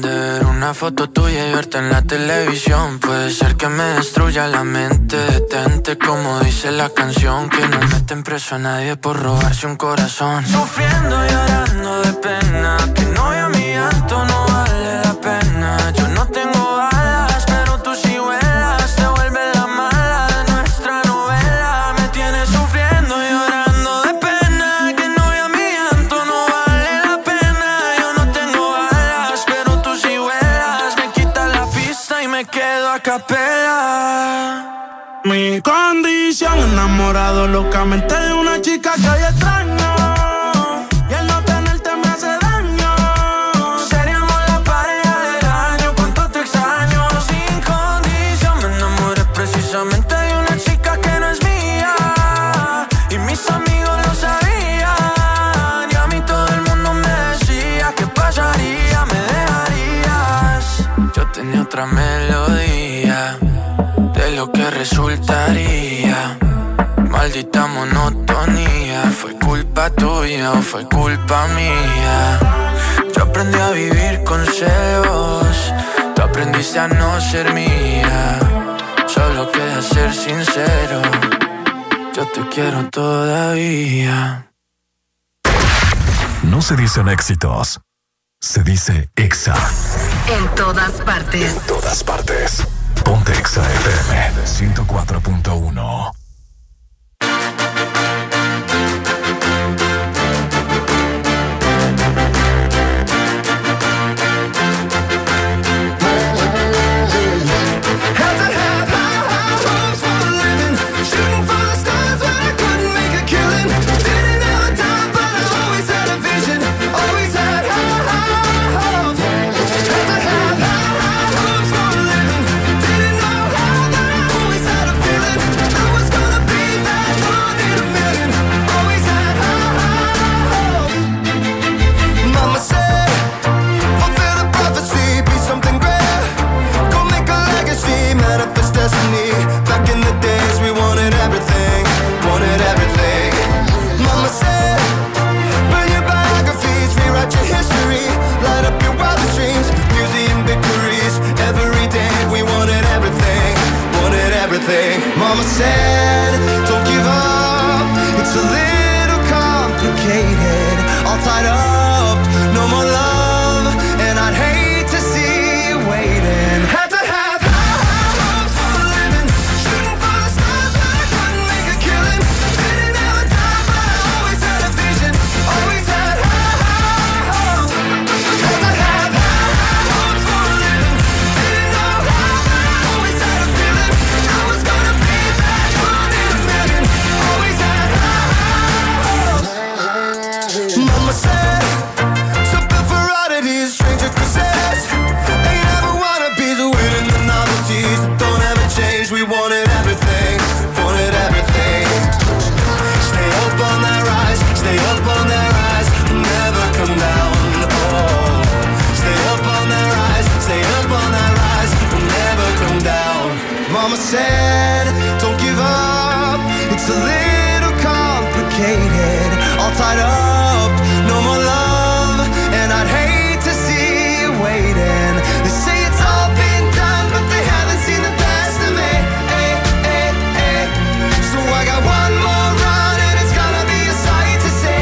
de ver una foto tuya y verte en la televisión. Puede ser que me destruya la mente. Detente como dice la canción, que no meten preso a nadie por robarse un corazón. Sufriendo y llorando de pena, que no vea mi llanto, no vale la pena. Yo no tengo alas, pero tú sí vuelas. Te vuelves la mala de nuestra novela. Me tienes sufriendo y llorando de pena, que no vea mi llanto, no vale la pena. Yo no tengo alas, pero tú sí vuelas. Me quitas la pista y me quedo a capela. Mi condición, enamorado locamente de una chica que hoy extraño. Y el no tenerte me hace daño. Seríamos la pareja del año, cuánto te extraño. Sin condición me enamoré precisamente de una chica que no es mía. Y mis amigos lo sabían. Y a mí todo el mundo me decía, ¿qué pasaría? ¿Me dejarías? Yo tenía otra melodía de lo que resultaría. Maldita monotonía. ¿Fue culpa tuya o fue culpa mía? Yo aprendí a vivir con celos, tú aprendiste a no ser mía. Solo queda ser sincero, yo te quiero todavía. No se dicen éxitos, se dice Exa. En todas partes. En todas partes. Ponte Exa FM 104.1. Back in the days we wanted everything, wanted everything. Mama said, burn your biographies, rewrite your history, light up your wildest dreams, museum victories. Every day we wanted everything, wanted everything. Mama said, don't give up, it's a little complicated. All tied up, no more love, and I'd hate to see you waiting. Had to have we wanted everything, wanted everything. Stay up on that rise, stay up on that rise, never come down, oh. Stay up on that rise, stay up on that rise, never come down. Mama said, don't give up, it's a little complicated. All tied up, no more love, and I'd hate to see you waiting. They say it's all been done, but they haven't seen the best of me. So I got one more run and it's gonna be a sight to see.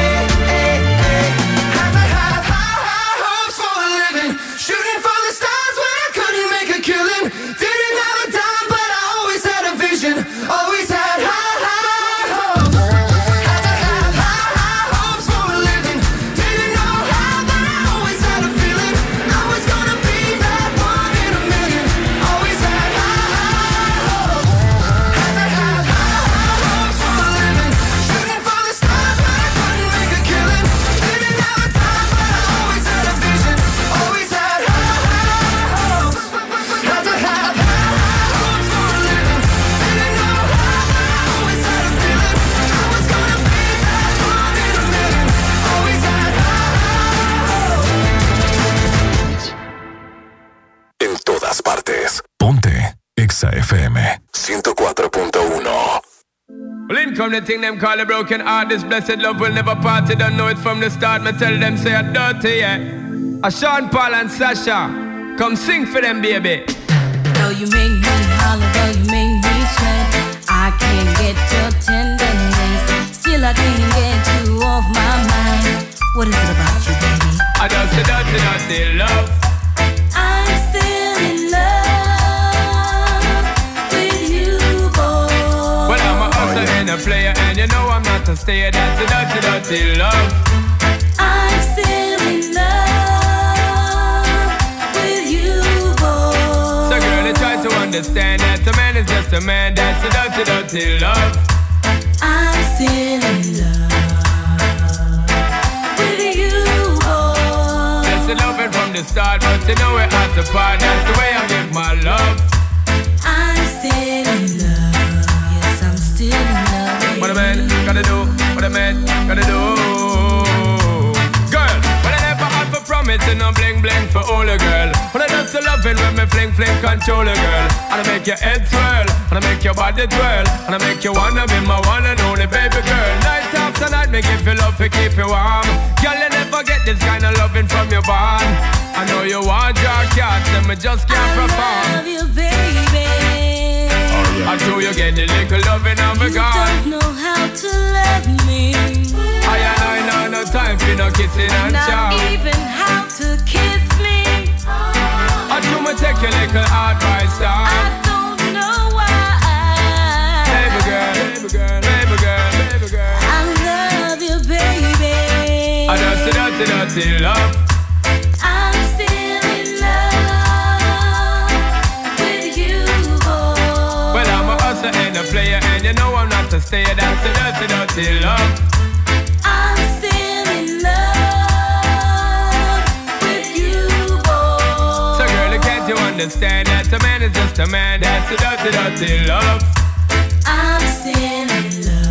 Had to have high hopes for a living, shooting for the stars when I couldn't make a killing. Didn't have a dime, but I always had a vision, always had high hopes. Had to have high hopes for a living, didn't know how, but I always had a feeling I was gonna be that one in a million. Always had high hopes. Had to have high hopes for a living, shooting for the stars when I couldn't make a killing. Didn't have a time, but I always had a vision, always had high hopes. Had to have high hopes for a living, didn't know how, but I always had a feeling I was gonna be that one in a million. Always had high hopes. En todas partes. Ponte Exa FM 104.1. Well, in come the thing them call a broken heart. This blessed love will never part. You don't know it from the start. Me tell them say I'm dirty, yeah. Sean Paul and Sasha, come sing for them, baby. Though you make me holler, though you make me sweat, I can't get your tenderness. Still I can't get you off my mind. What is it about you, baby? I just say dirty, dirty love. I'm still in love with you, boy. Well, I'm a hustler and a player, and you know I'm not a stayer. That's a dirty, dirty love. I'm still in love with you, boy. So girl, you try to understand that a man is just a man. That's a dirty, dirty love. I'm still in love with you, boy. That's the loving from the start, but you know we're at the part. That's the way I give my love. I'm still in love. Yes, I'm still in love. What a man gotta do, what a man gotta do. Girl, well I never had for promising no bling bling for all a girl. But I just loving when me fling fling control a girl. And I make your head swirl, and I make your body twirl, and I make you wanna be my one and only baby girl. Night after night me give you love to keep you warm. Girl, you never get this kind of loving from your bond. I know you want your cats and me just can't perform. I love you, baby. I do you get the little loving of a God. You don't know how to love me. I know no time for no kissing and chow. Not even how to kiss me. I do me take your little advice down. I don't know why. Baby girl, baby girl, baby girl, baby girl. I love you, baby. I just dirty, dirty love. I'm still in love with you, boy. Well, I'm a hustler and a player, and you know I'm not a stayer. That's the dirty, dirty love. I'm still in love with you, boy. So girl, can't you understand that a man is just a man? That's the dirty, dirty love. I'm still in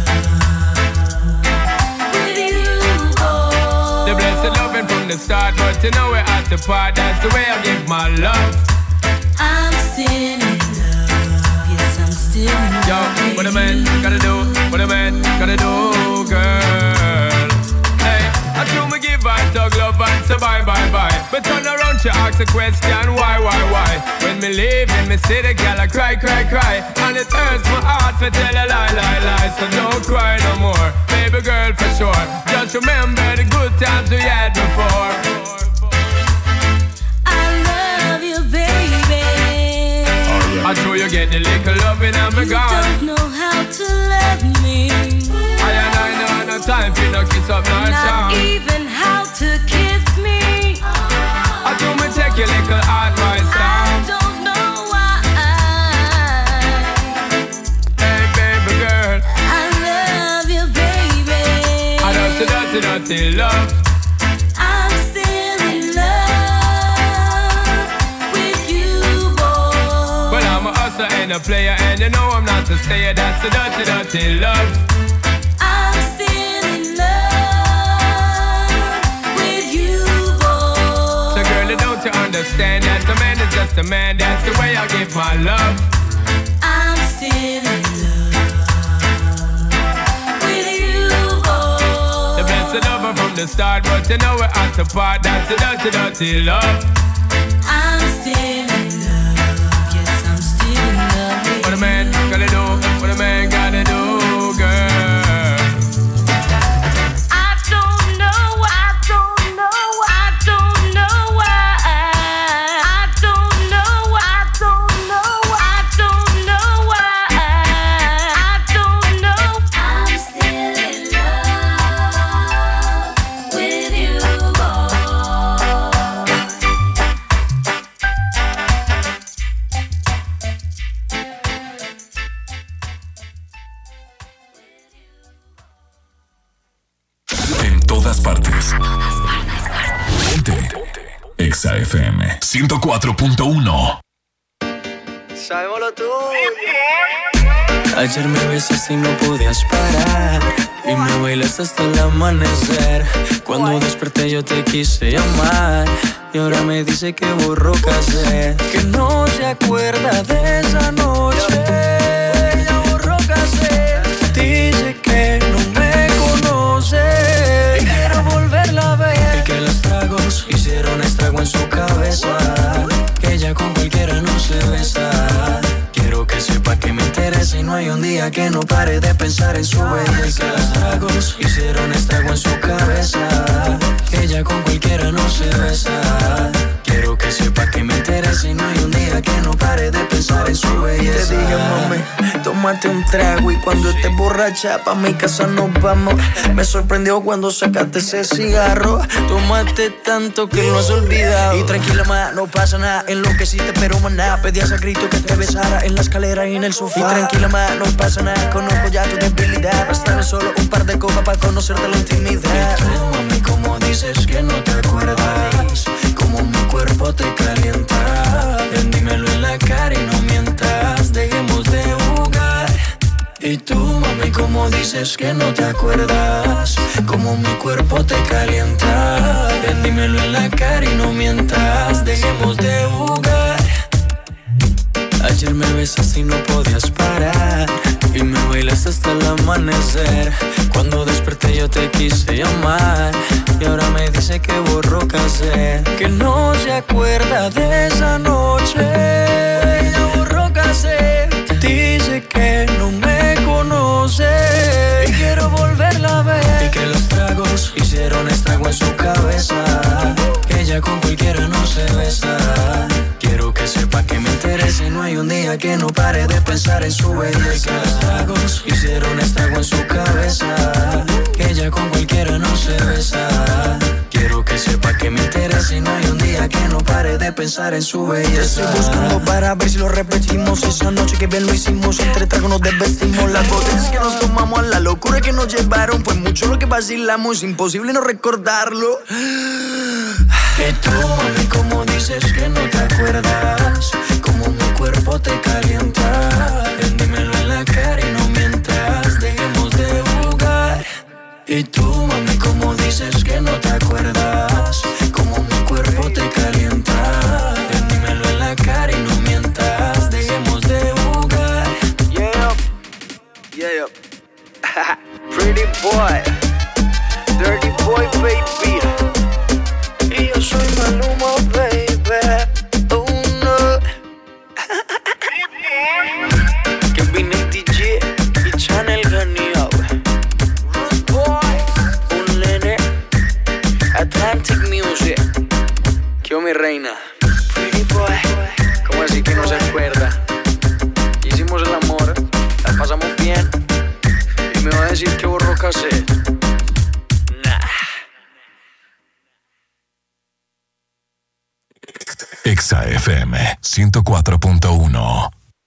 love with you, boy. The blessed loving from the start, but you know we're at the part. That's the way I give my love. I'm still in love. Yes, I'm still in love. Yo, what a man gotta do, what a man gotta do, girl. Hey, I do me give her tug love and say bye, bye, bye. But turn around, she ask a question, why? When me leave in me city, girl, I cry. And it hurts my heart to tell a lie. So don't cry no more, baby girl, for sure. Just remember the good times we had before. I love you, baby. I do you get the little loving and me gone. You don't know how to love me. I know no time for no kiss up, no charm. Not even how to kiss me. I do me take your little advice down. I don't know why. Hey baby girl, I love you, baby. I just a dirty love. I'm still in love with you, boy. Well, I'm a hustler and a player, and you know I'm not a stayer. That's the dirty love. I'm still in love with you, boy. So girl, don't you understand that a man is just a man? That's the way I give my love. I'm still in love with you, boy. The blessed lover from the start, but you know we're at the part. That's the dirty love. I'm still in love. Yes, I'm still in love with What a man gotta do, what a man gotta do, girl. I don't know why. I don't know why. I don't know why. I don't know why. I don't know why. I don't know why. I don't know. I'm still in love with you, En todas partes. Ponte. Exa FM 104.1. Sabemos lo tuyo. Ayer me besaste y no podías parar y me bailaste hasta el amanecer. Cuando desperté yo te quise llamar y ahora me dice que borró cassette, que no se acuerda de esa noche. Ya borró cassette. Dice que no me conoce y quiero volverla a ver y que los tragos hicieron estragos no hay un día que no pare de pensar en su belleza. Los tragos hicieron estrago en su cabeza. Ella con cualquiera no se besa. Quiero que sepa que me interesa y no hay un día que no pare de pensar en su belleza. Te dije, mami, tómate un trago y cuando estés borracha pa' mi casa nos vamos. Me sorprendió cuando sacaste ese cigarro. Tomaste tanto que lo has olvidado. Y tranquila, ma, no pasa nada. Enloqueciste, pero maná, pedías a grito que te besara en la escalera y en el sofá. Y tranquila, ma, no pasa nada. Conozco ya tu debilidad. Bastame solo un par de copas para conocerte la intimidad. Y tú, mami, como dices que no te acuerdas, como mi cuerpo te calienta. Ven, dímelo en la cara y no mientas. Dejemos de jugar. Y tú, mami, como dices que no te acuerdas, como mi cuerpo te calienta. Ven, dímelo en la cara y no mientas. Dejemos de jugar. Ayer me besaste y no podías parar y me bailaste hasta el amanecer. Cuando desperté yo te quise llamar y ahora me dice que borró casé, que no se acuerda de esa noche. Ella borró casé, dice que no me conoce y quiero volverla a ver. Y que los tragos hicieron estrago en su cabeza. Ella con cualquiera no se besa. Quiero que sepa que me interesa y no hay un día que no pare de pensar en su belleza. Los tragos hicieron estrago en su cabeza. Ella con cualquiera no se besa. Quiero que sepa que me interesa y no hay un día que no pare de pensar en su belleza. Te estoy buscando para ver si lo repetimos. Esa noche que bien lo hicimos, entre tragos nos desvestimos. Las botellas que nos tomamos, a la locura que nos llevaron. Fue mucho lo que vacilamos, es imposible no recordarlo. Y tú, mami, como dices que no te acuerdas, como mi cuerpo te calienta. Ven, dímelo en la cara y no mientas. Dejemos de jugar. Y tú, mami, como dices que no te acuerdas, como mi cuerpo te calienta. Ven, dímelo en la cara y no mientas. Dejemos de jugar. Yeah, yeah. Pretty boy, dirty boy, baby. Y yo soy Maluma, baby. Oh no. Kevin DJ y Channel Ganio. Rude boy, un nene. Atlantic Music. Yo mi reina. Pretty boy. ¿Cómo así que no se acuerda? Hicimos el amor, la pasamos bien. Y me va a decir que borró cassette. Exa FM 104.1.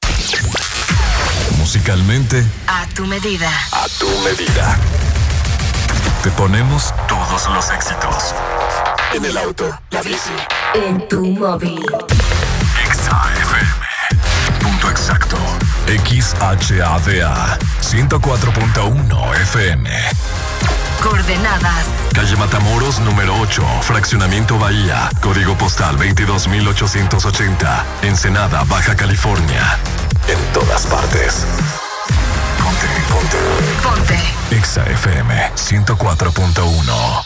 Musicalmente a tu medida. A tu medida. Te ponemos todos los éxitos. En el auto, la bici. En tu móvil. Exa FM. Punto exacto. XHADA 104.1 FM. Coordenadas. Calle Matamoros, número 8, Fraccionamiento Bahía, código postal 22880, Ensenada, Baja California. En todas partes. Ponte. Exa FM 104.1.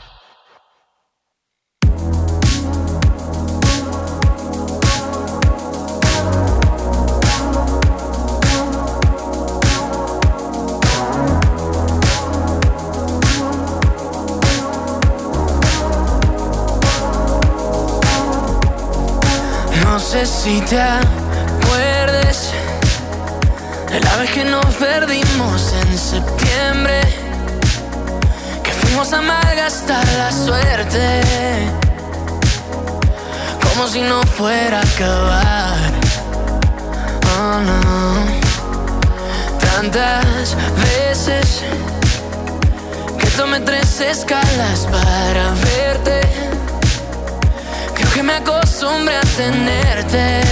No sé si te acuerdes de la vez que nos perdimos en septiembre, que fuimos a malgastar la suerte, como si no fuera a acabar. Oh no, tantas veces que tomé 3 escalas para verte. Creo que me acostumbré a tenerte,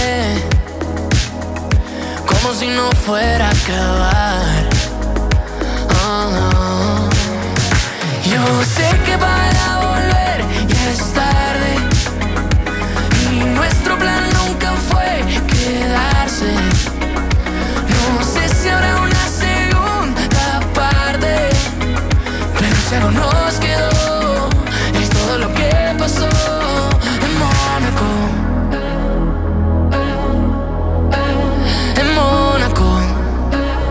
como si no fuera a acabar. Oh, no. Yo sé que para volver ya es tarde, y nuestro plan nunca fue quedarse. No sé si habrá una segunda parte, pero si algo nos quedó es todo lo que pasó en Mónaco. En Mónaco.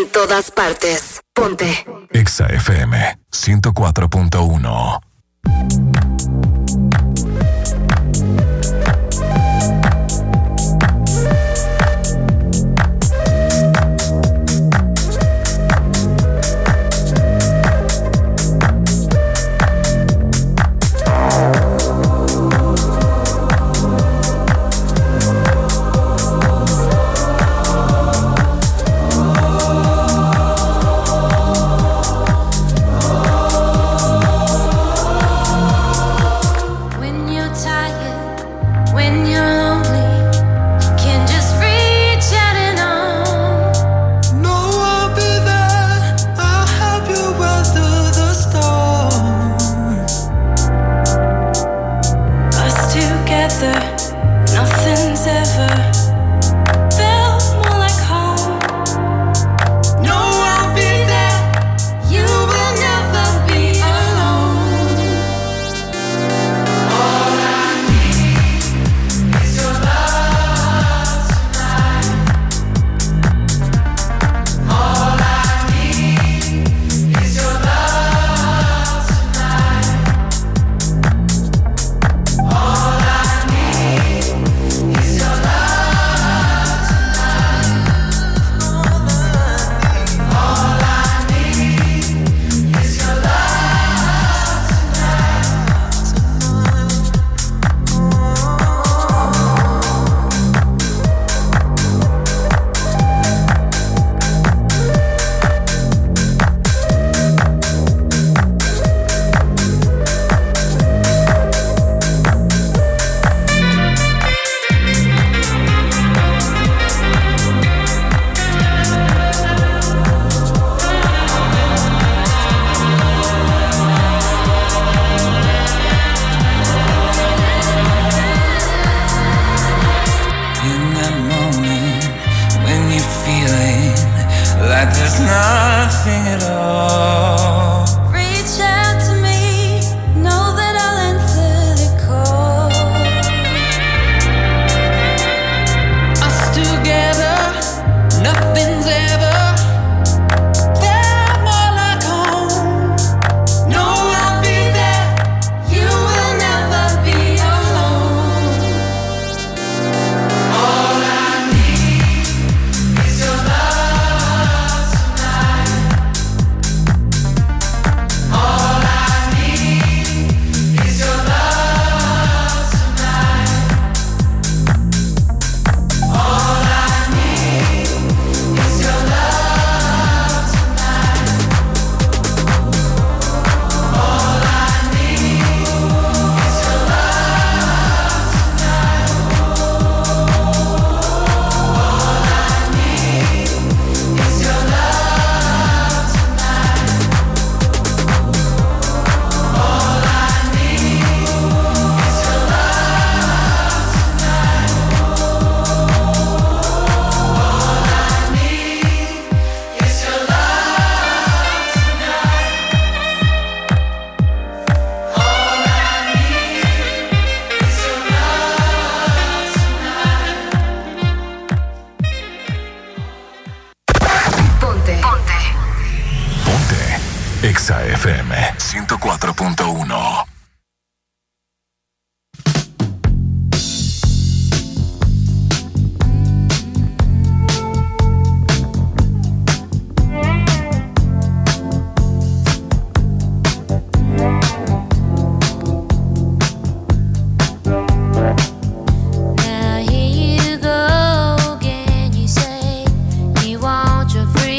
En todas partes. Ponte. Exa FM 104.1. Exa FM 104.1.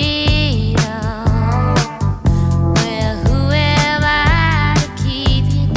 Keep you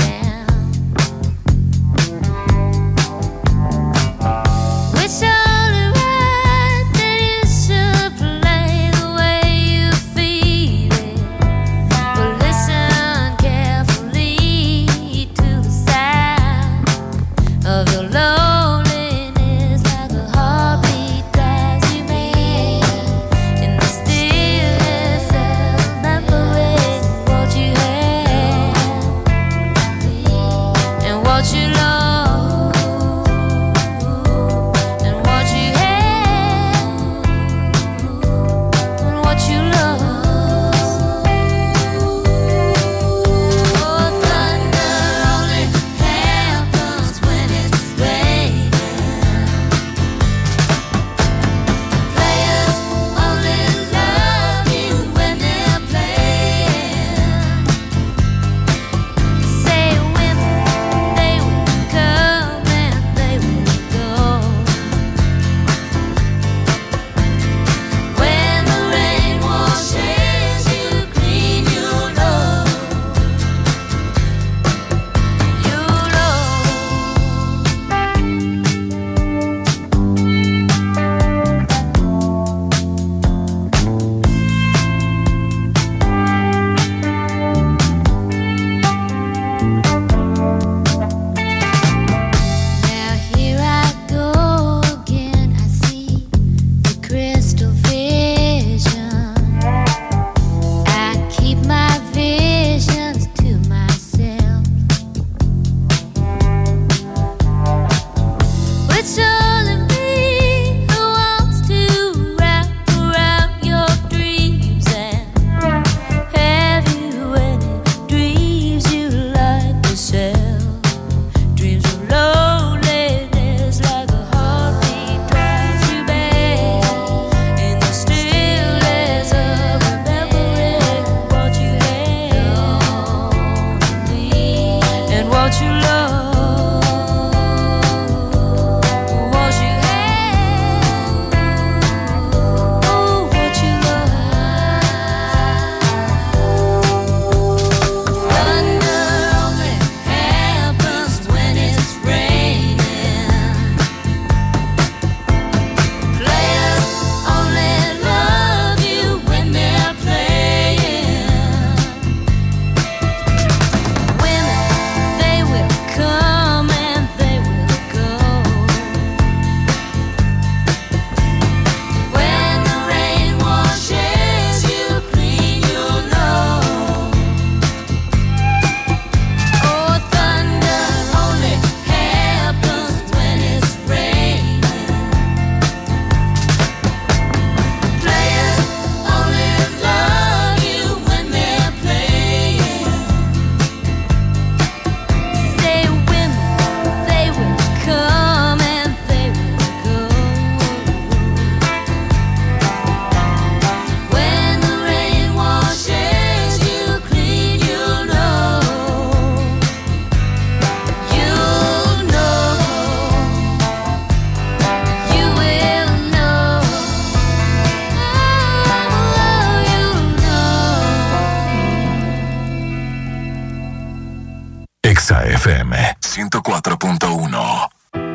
Exa FM 104.1.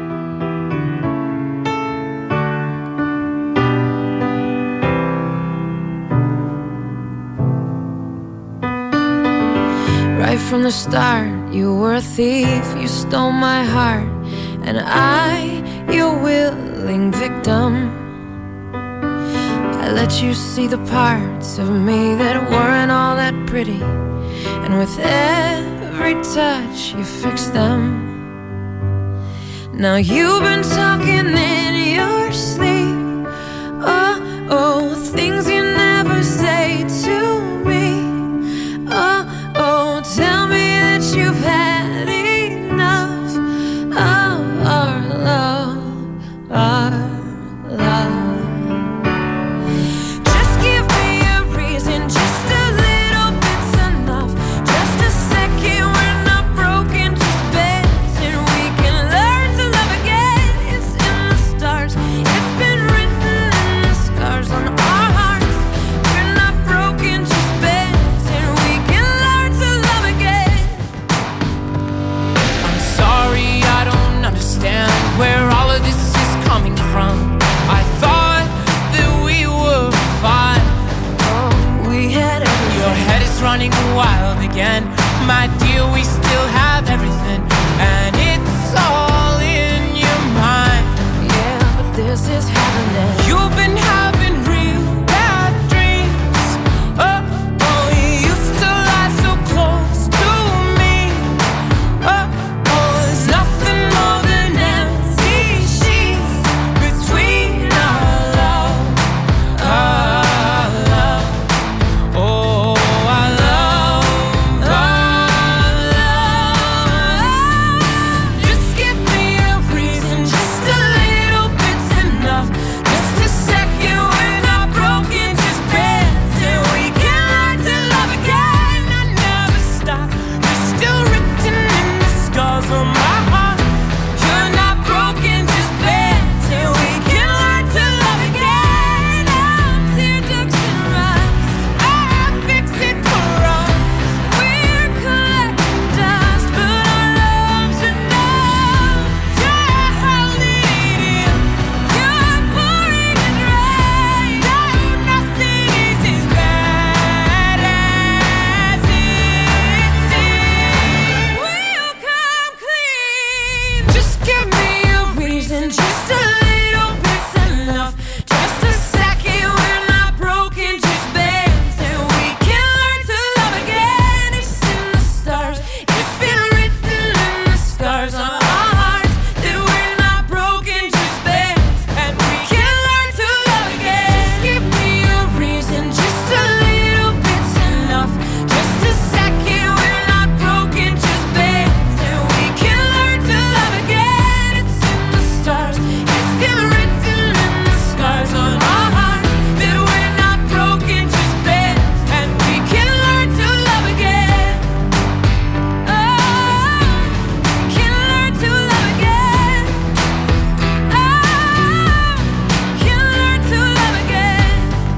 Right from the start, you were a thief, you stole my heart, and I, your willing victim. I let you see the parts of me that weren't all that pretty, and with every touch you fixed them. Now you've been talking in your sleep, oh, things you never say to me. Oh, tell me that you've had enough of our love, our love. Just give me a reason, just a little bit's enough. Just a second, we're not broken, just bends, and we can learn to love again. It's in the stars, it's been written in the scars on our hearts. We're not broken, just bends, and we can learn to love again. I'm sorry, I don't understand where all of this is coming from. I thought that we were fine. Oh, we had everything. Your head is running wild again. My dear, we still have everything, and it's all in your mind. Yeah, but this is happening. You've been having real bad dreams. Oh, you used to lie so close to me. There's nothing more than empty sheets between our love, our love. Oh, our love, our love. Just give me a reason, just a little bit's enough. Just a second, we're not broken, just bends, and we can learn to love again. I never stop, you're still written in the scars on my heart. You're not broken, just bends, and we can learn to love again. Now tear ducts and rust, I fix it for us. We're collecting dust, but our love's enough. You're holding it in, you're pouring it right. No, nothing is as bad as it seems. We'll come clean. Just give me a reason, just a little bit's enough. Just a second, we're not broken, just bends, and we can learn to love again. It's in the stars, it's been written in the scars on our hearts that we're not broken, just bends, and we can learn to love again. Just give me a reason, just a little bit's enough. Just a second, we're not broken, just bends, and we can learn to love again. It's in the stars, it's been written in the scars on our hearts that we're not broken, just bends, and we can learn to love again. Oh, we can learn to love again. Oh, we can learn to love again.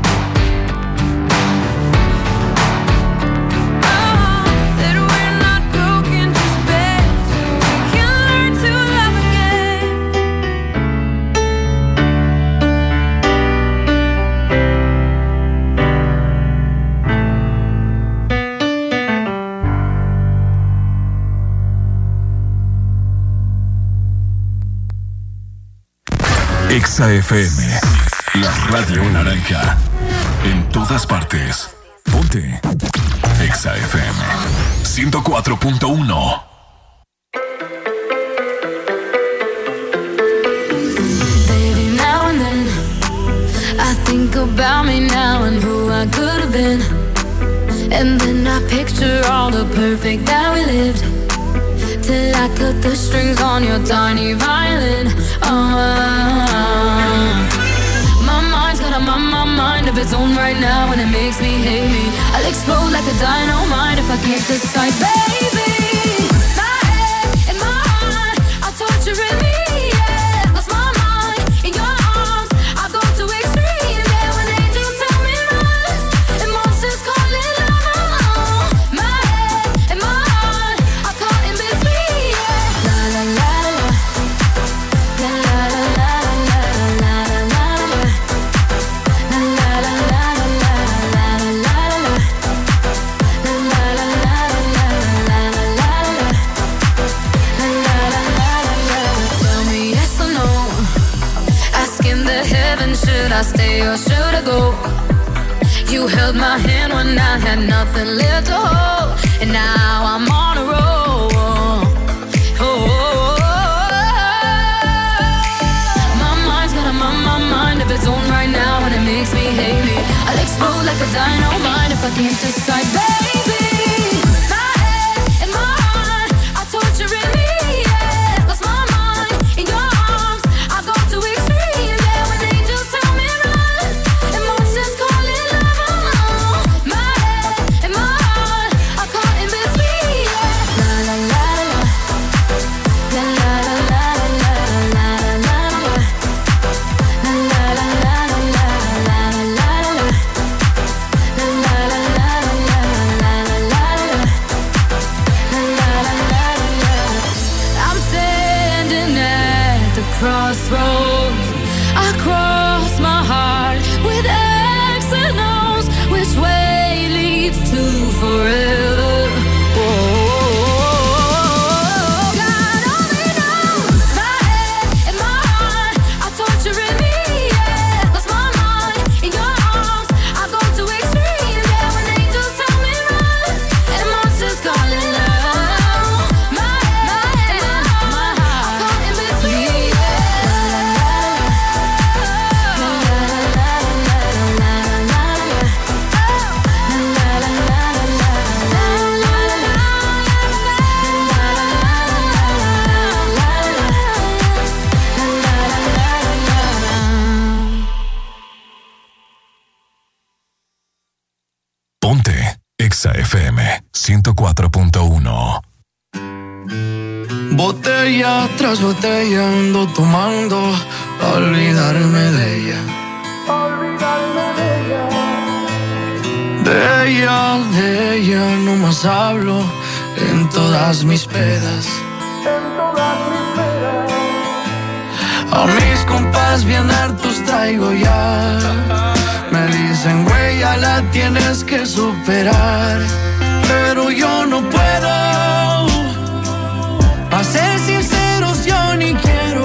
Oh, that we're not broken, just bends, and we can learn to love again. Exa FM, la radio naranja. En todas partes. Ponte. Exa FM 104.1. Baby, now and then I think about me now and who I could have been. And then I picture all the perfect that we lived, till I cut the strings on your tiny violin. My mind's got a mind of its own right now, and it makes me hate me. I'll explode like a dynamite if I can't decide, baby. My head and my heart are torturing me, yeah. Lost my mind in your arms, I go to extreme, yeah. When angels tell me run, and monsters call it love. My head and my heart are caught in between. I stay or should I go? You held my hand when I had nothing left to hold, and now I'm on a roll. My mind's got a my mind of its own right now, and it makes me hate me. I'll explode like a dynamite if I can't decide, baby. My head and my heart are torturing me. Yeah, lost my mind in your arms. I go to extreme. Yeah, when angels tell me run, emotions calling love. My head and my heart are caught in between. Yeah. La la la la, la la la la la la la la, la la la la la la la la, la la la la la. I'm standing at the crossroads. I cross my heart with X and O's. Which way leads to forever? God only knows. My head and my heart are torturing me. Yeah, lost my mind in your arms. I go to extreme. Yeah, when angels tell me run, and monsters calling love. My head and my heart are caught in between. Ponte Exa FM 104.1. Botella tras botella ando tomando pa' olvidarme de ella. De ella no más hablo en todas mis pedas. A mis compas bien hartos traigo ya. Me dicen, güey, ya la tienes que superar. Pero yo no puedo. Pa' ser sinceros, yo ni quiero.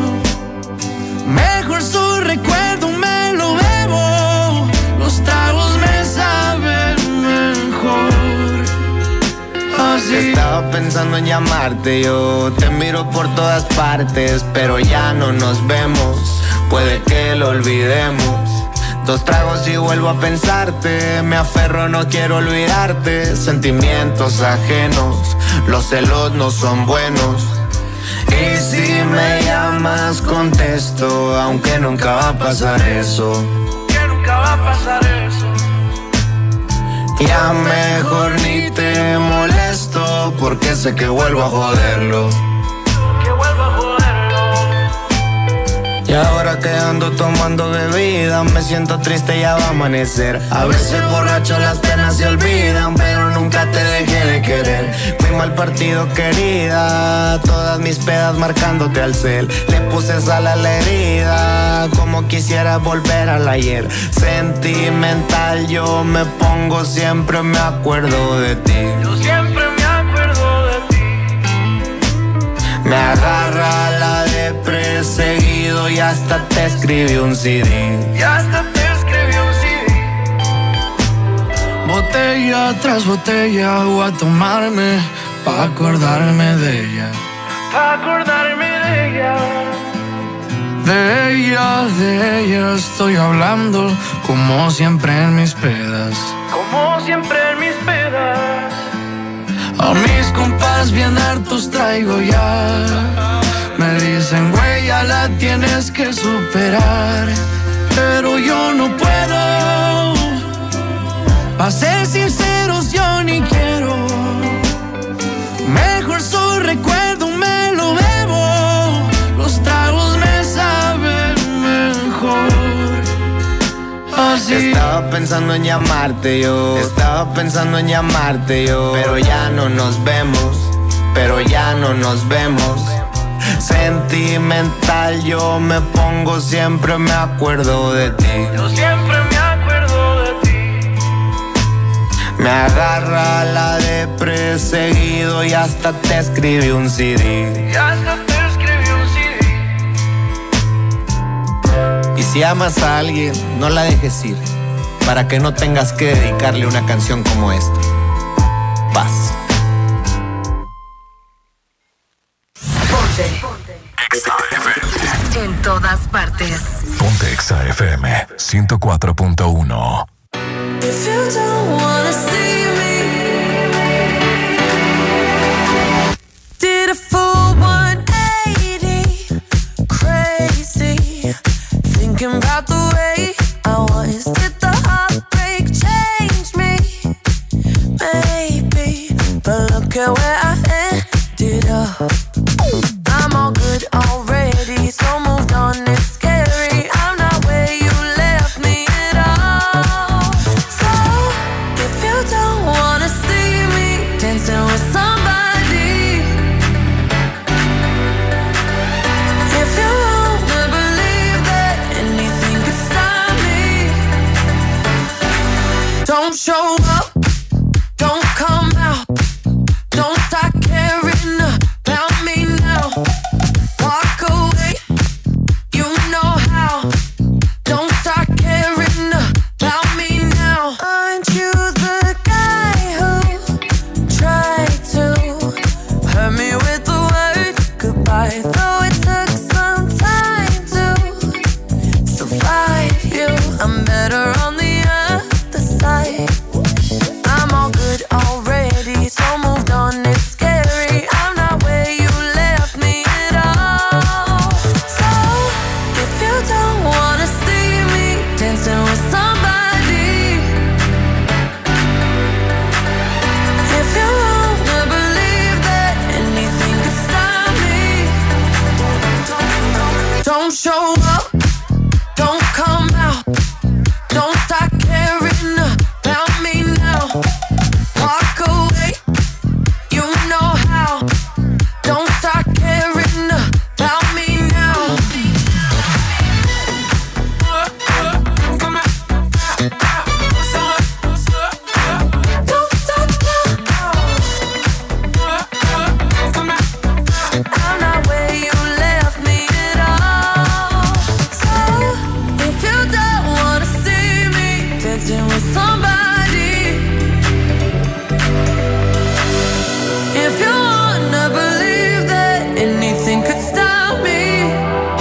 Mejor su recuerdo me lo bebo. Los tragos me saben mejor. Así. Estaba pensando en llamarte, yo te miro por todas partes, pero ya no nos vemos. Puede que lo olvidemos. 2 tragos y vuelvo a pensarte. Me aferro, no quiero olvidarte. Sentimientos ajenos, los celos no son buenos. Y si me llamas contesto, aunque nunca va a pasar eso. Que nunca va a pasar eso. Ya mejor ni te molesto, porque sé que vuelvo a joderlo. Y ahora que ando tomando bebida, me siento triste, ya va a amanecer. A veces borracho las penas se olvidan, pero nunca te dejé de querer. Fui mal partido, querida, todas mis pedas marcándote al cel. Le puse sal a la herida, como quisiera volver al ayer. Sentimental yo me pongo, siempre me acuerdo de ti. Yo siempre me acuerdo de ti. Me agarra la depre seguido y hasta te escribí un CD. Y hasta te escribí un CD. Botella tras botella voy a tomarme pa' acordarme de ella. Pa' acordarme de ella. De ella estoy hablando como siempre en mis pedas. Como siempre en mis pedas. A mis compas bien hartos traigo ya. Me dicen, güey, ya la tienes que superar. Pero yo no puedo. Pa' ser sinceros, yo ni quiero. Mejor su recuerdo me lo bebo. Los tragos me saben mejor. Así. Estaba pensando en llamarte yo. Estaba pensando en llamarte yo. Pero ya no nos vemos. Pero ya no nos vemos. Sentimental yo me pongo, siempre me acuerdo de ti. Yo siempre me acuerdo de ti. Me agarra la depre seguido y hasta te escribí un CD. Y hasta te escribí un CD. Y Si amas a alguien, no la dejes ir, para que no tengas que dedicarle una canción como esta. Paz. Exa FM. En todas partes. Ponte Exa FM 104.1. If you don't wanna see me, did a full 180, crazy, thinking about the way I was. Did the heartbreak change me? Maybe, but look at where I ended up. I'm all good already, so moved on, it's scary. I'm not where you left me at all. So, if you don't wanna see me dancing with somebody, if you wanna believe that anything could stop me, don't show up, don't come out, don't start caring about me now. Walk away, you know how. Don't start caring about me now. Aren't you the guy who tried to hurt me with the word goodbye? Though it took some time to survive you, I'm better on the other side. I'm all good already, so moved on, it's scary. I'm not where you left me at all. So, if you don't wanna see me dancing with somebody, if you wanna believe that anything could stop me, don't show up, don't come out, don't start caring about me now. Walk away, you know how. Don't start caring about me now. Don't stop now. I'm not where you left me at all. So, if you don't wanna see me dancing with somebody, if you wanna believe that anything could stop me,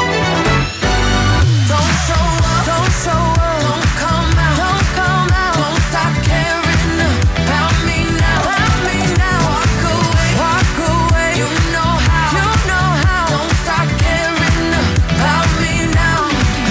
don't show up, don't show up, don't come out, don't come out, don't stop caring about me now, walk away, you know how, don't stop caring about me now.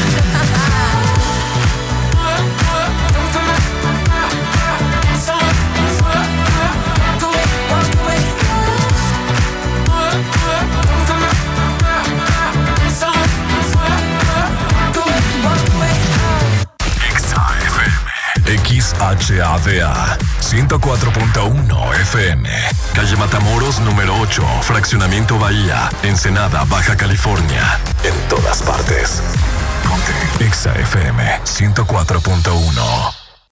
XHADA 104.1 FM. Calle Matamoros número 8, Fraccionamiento Bahía, Ensenada, Baja California. En todas partes. Ponte Exa FM 104.1.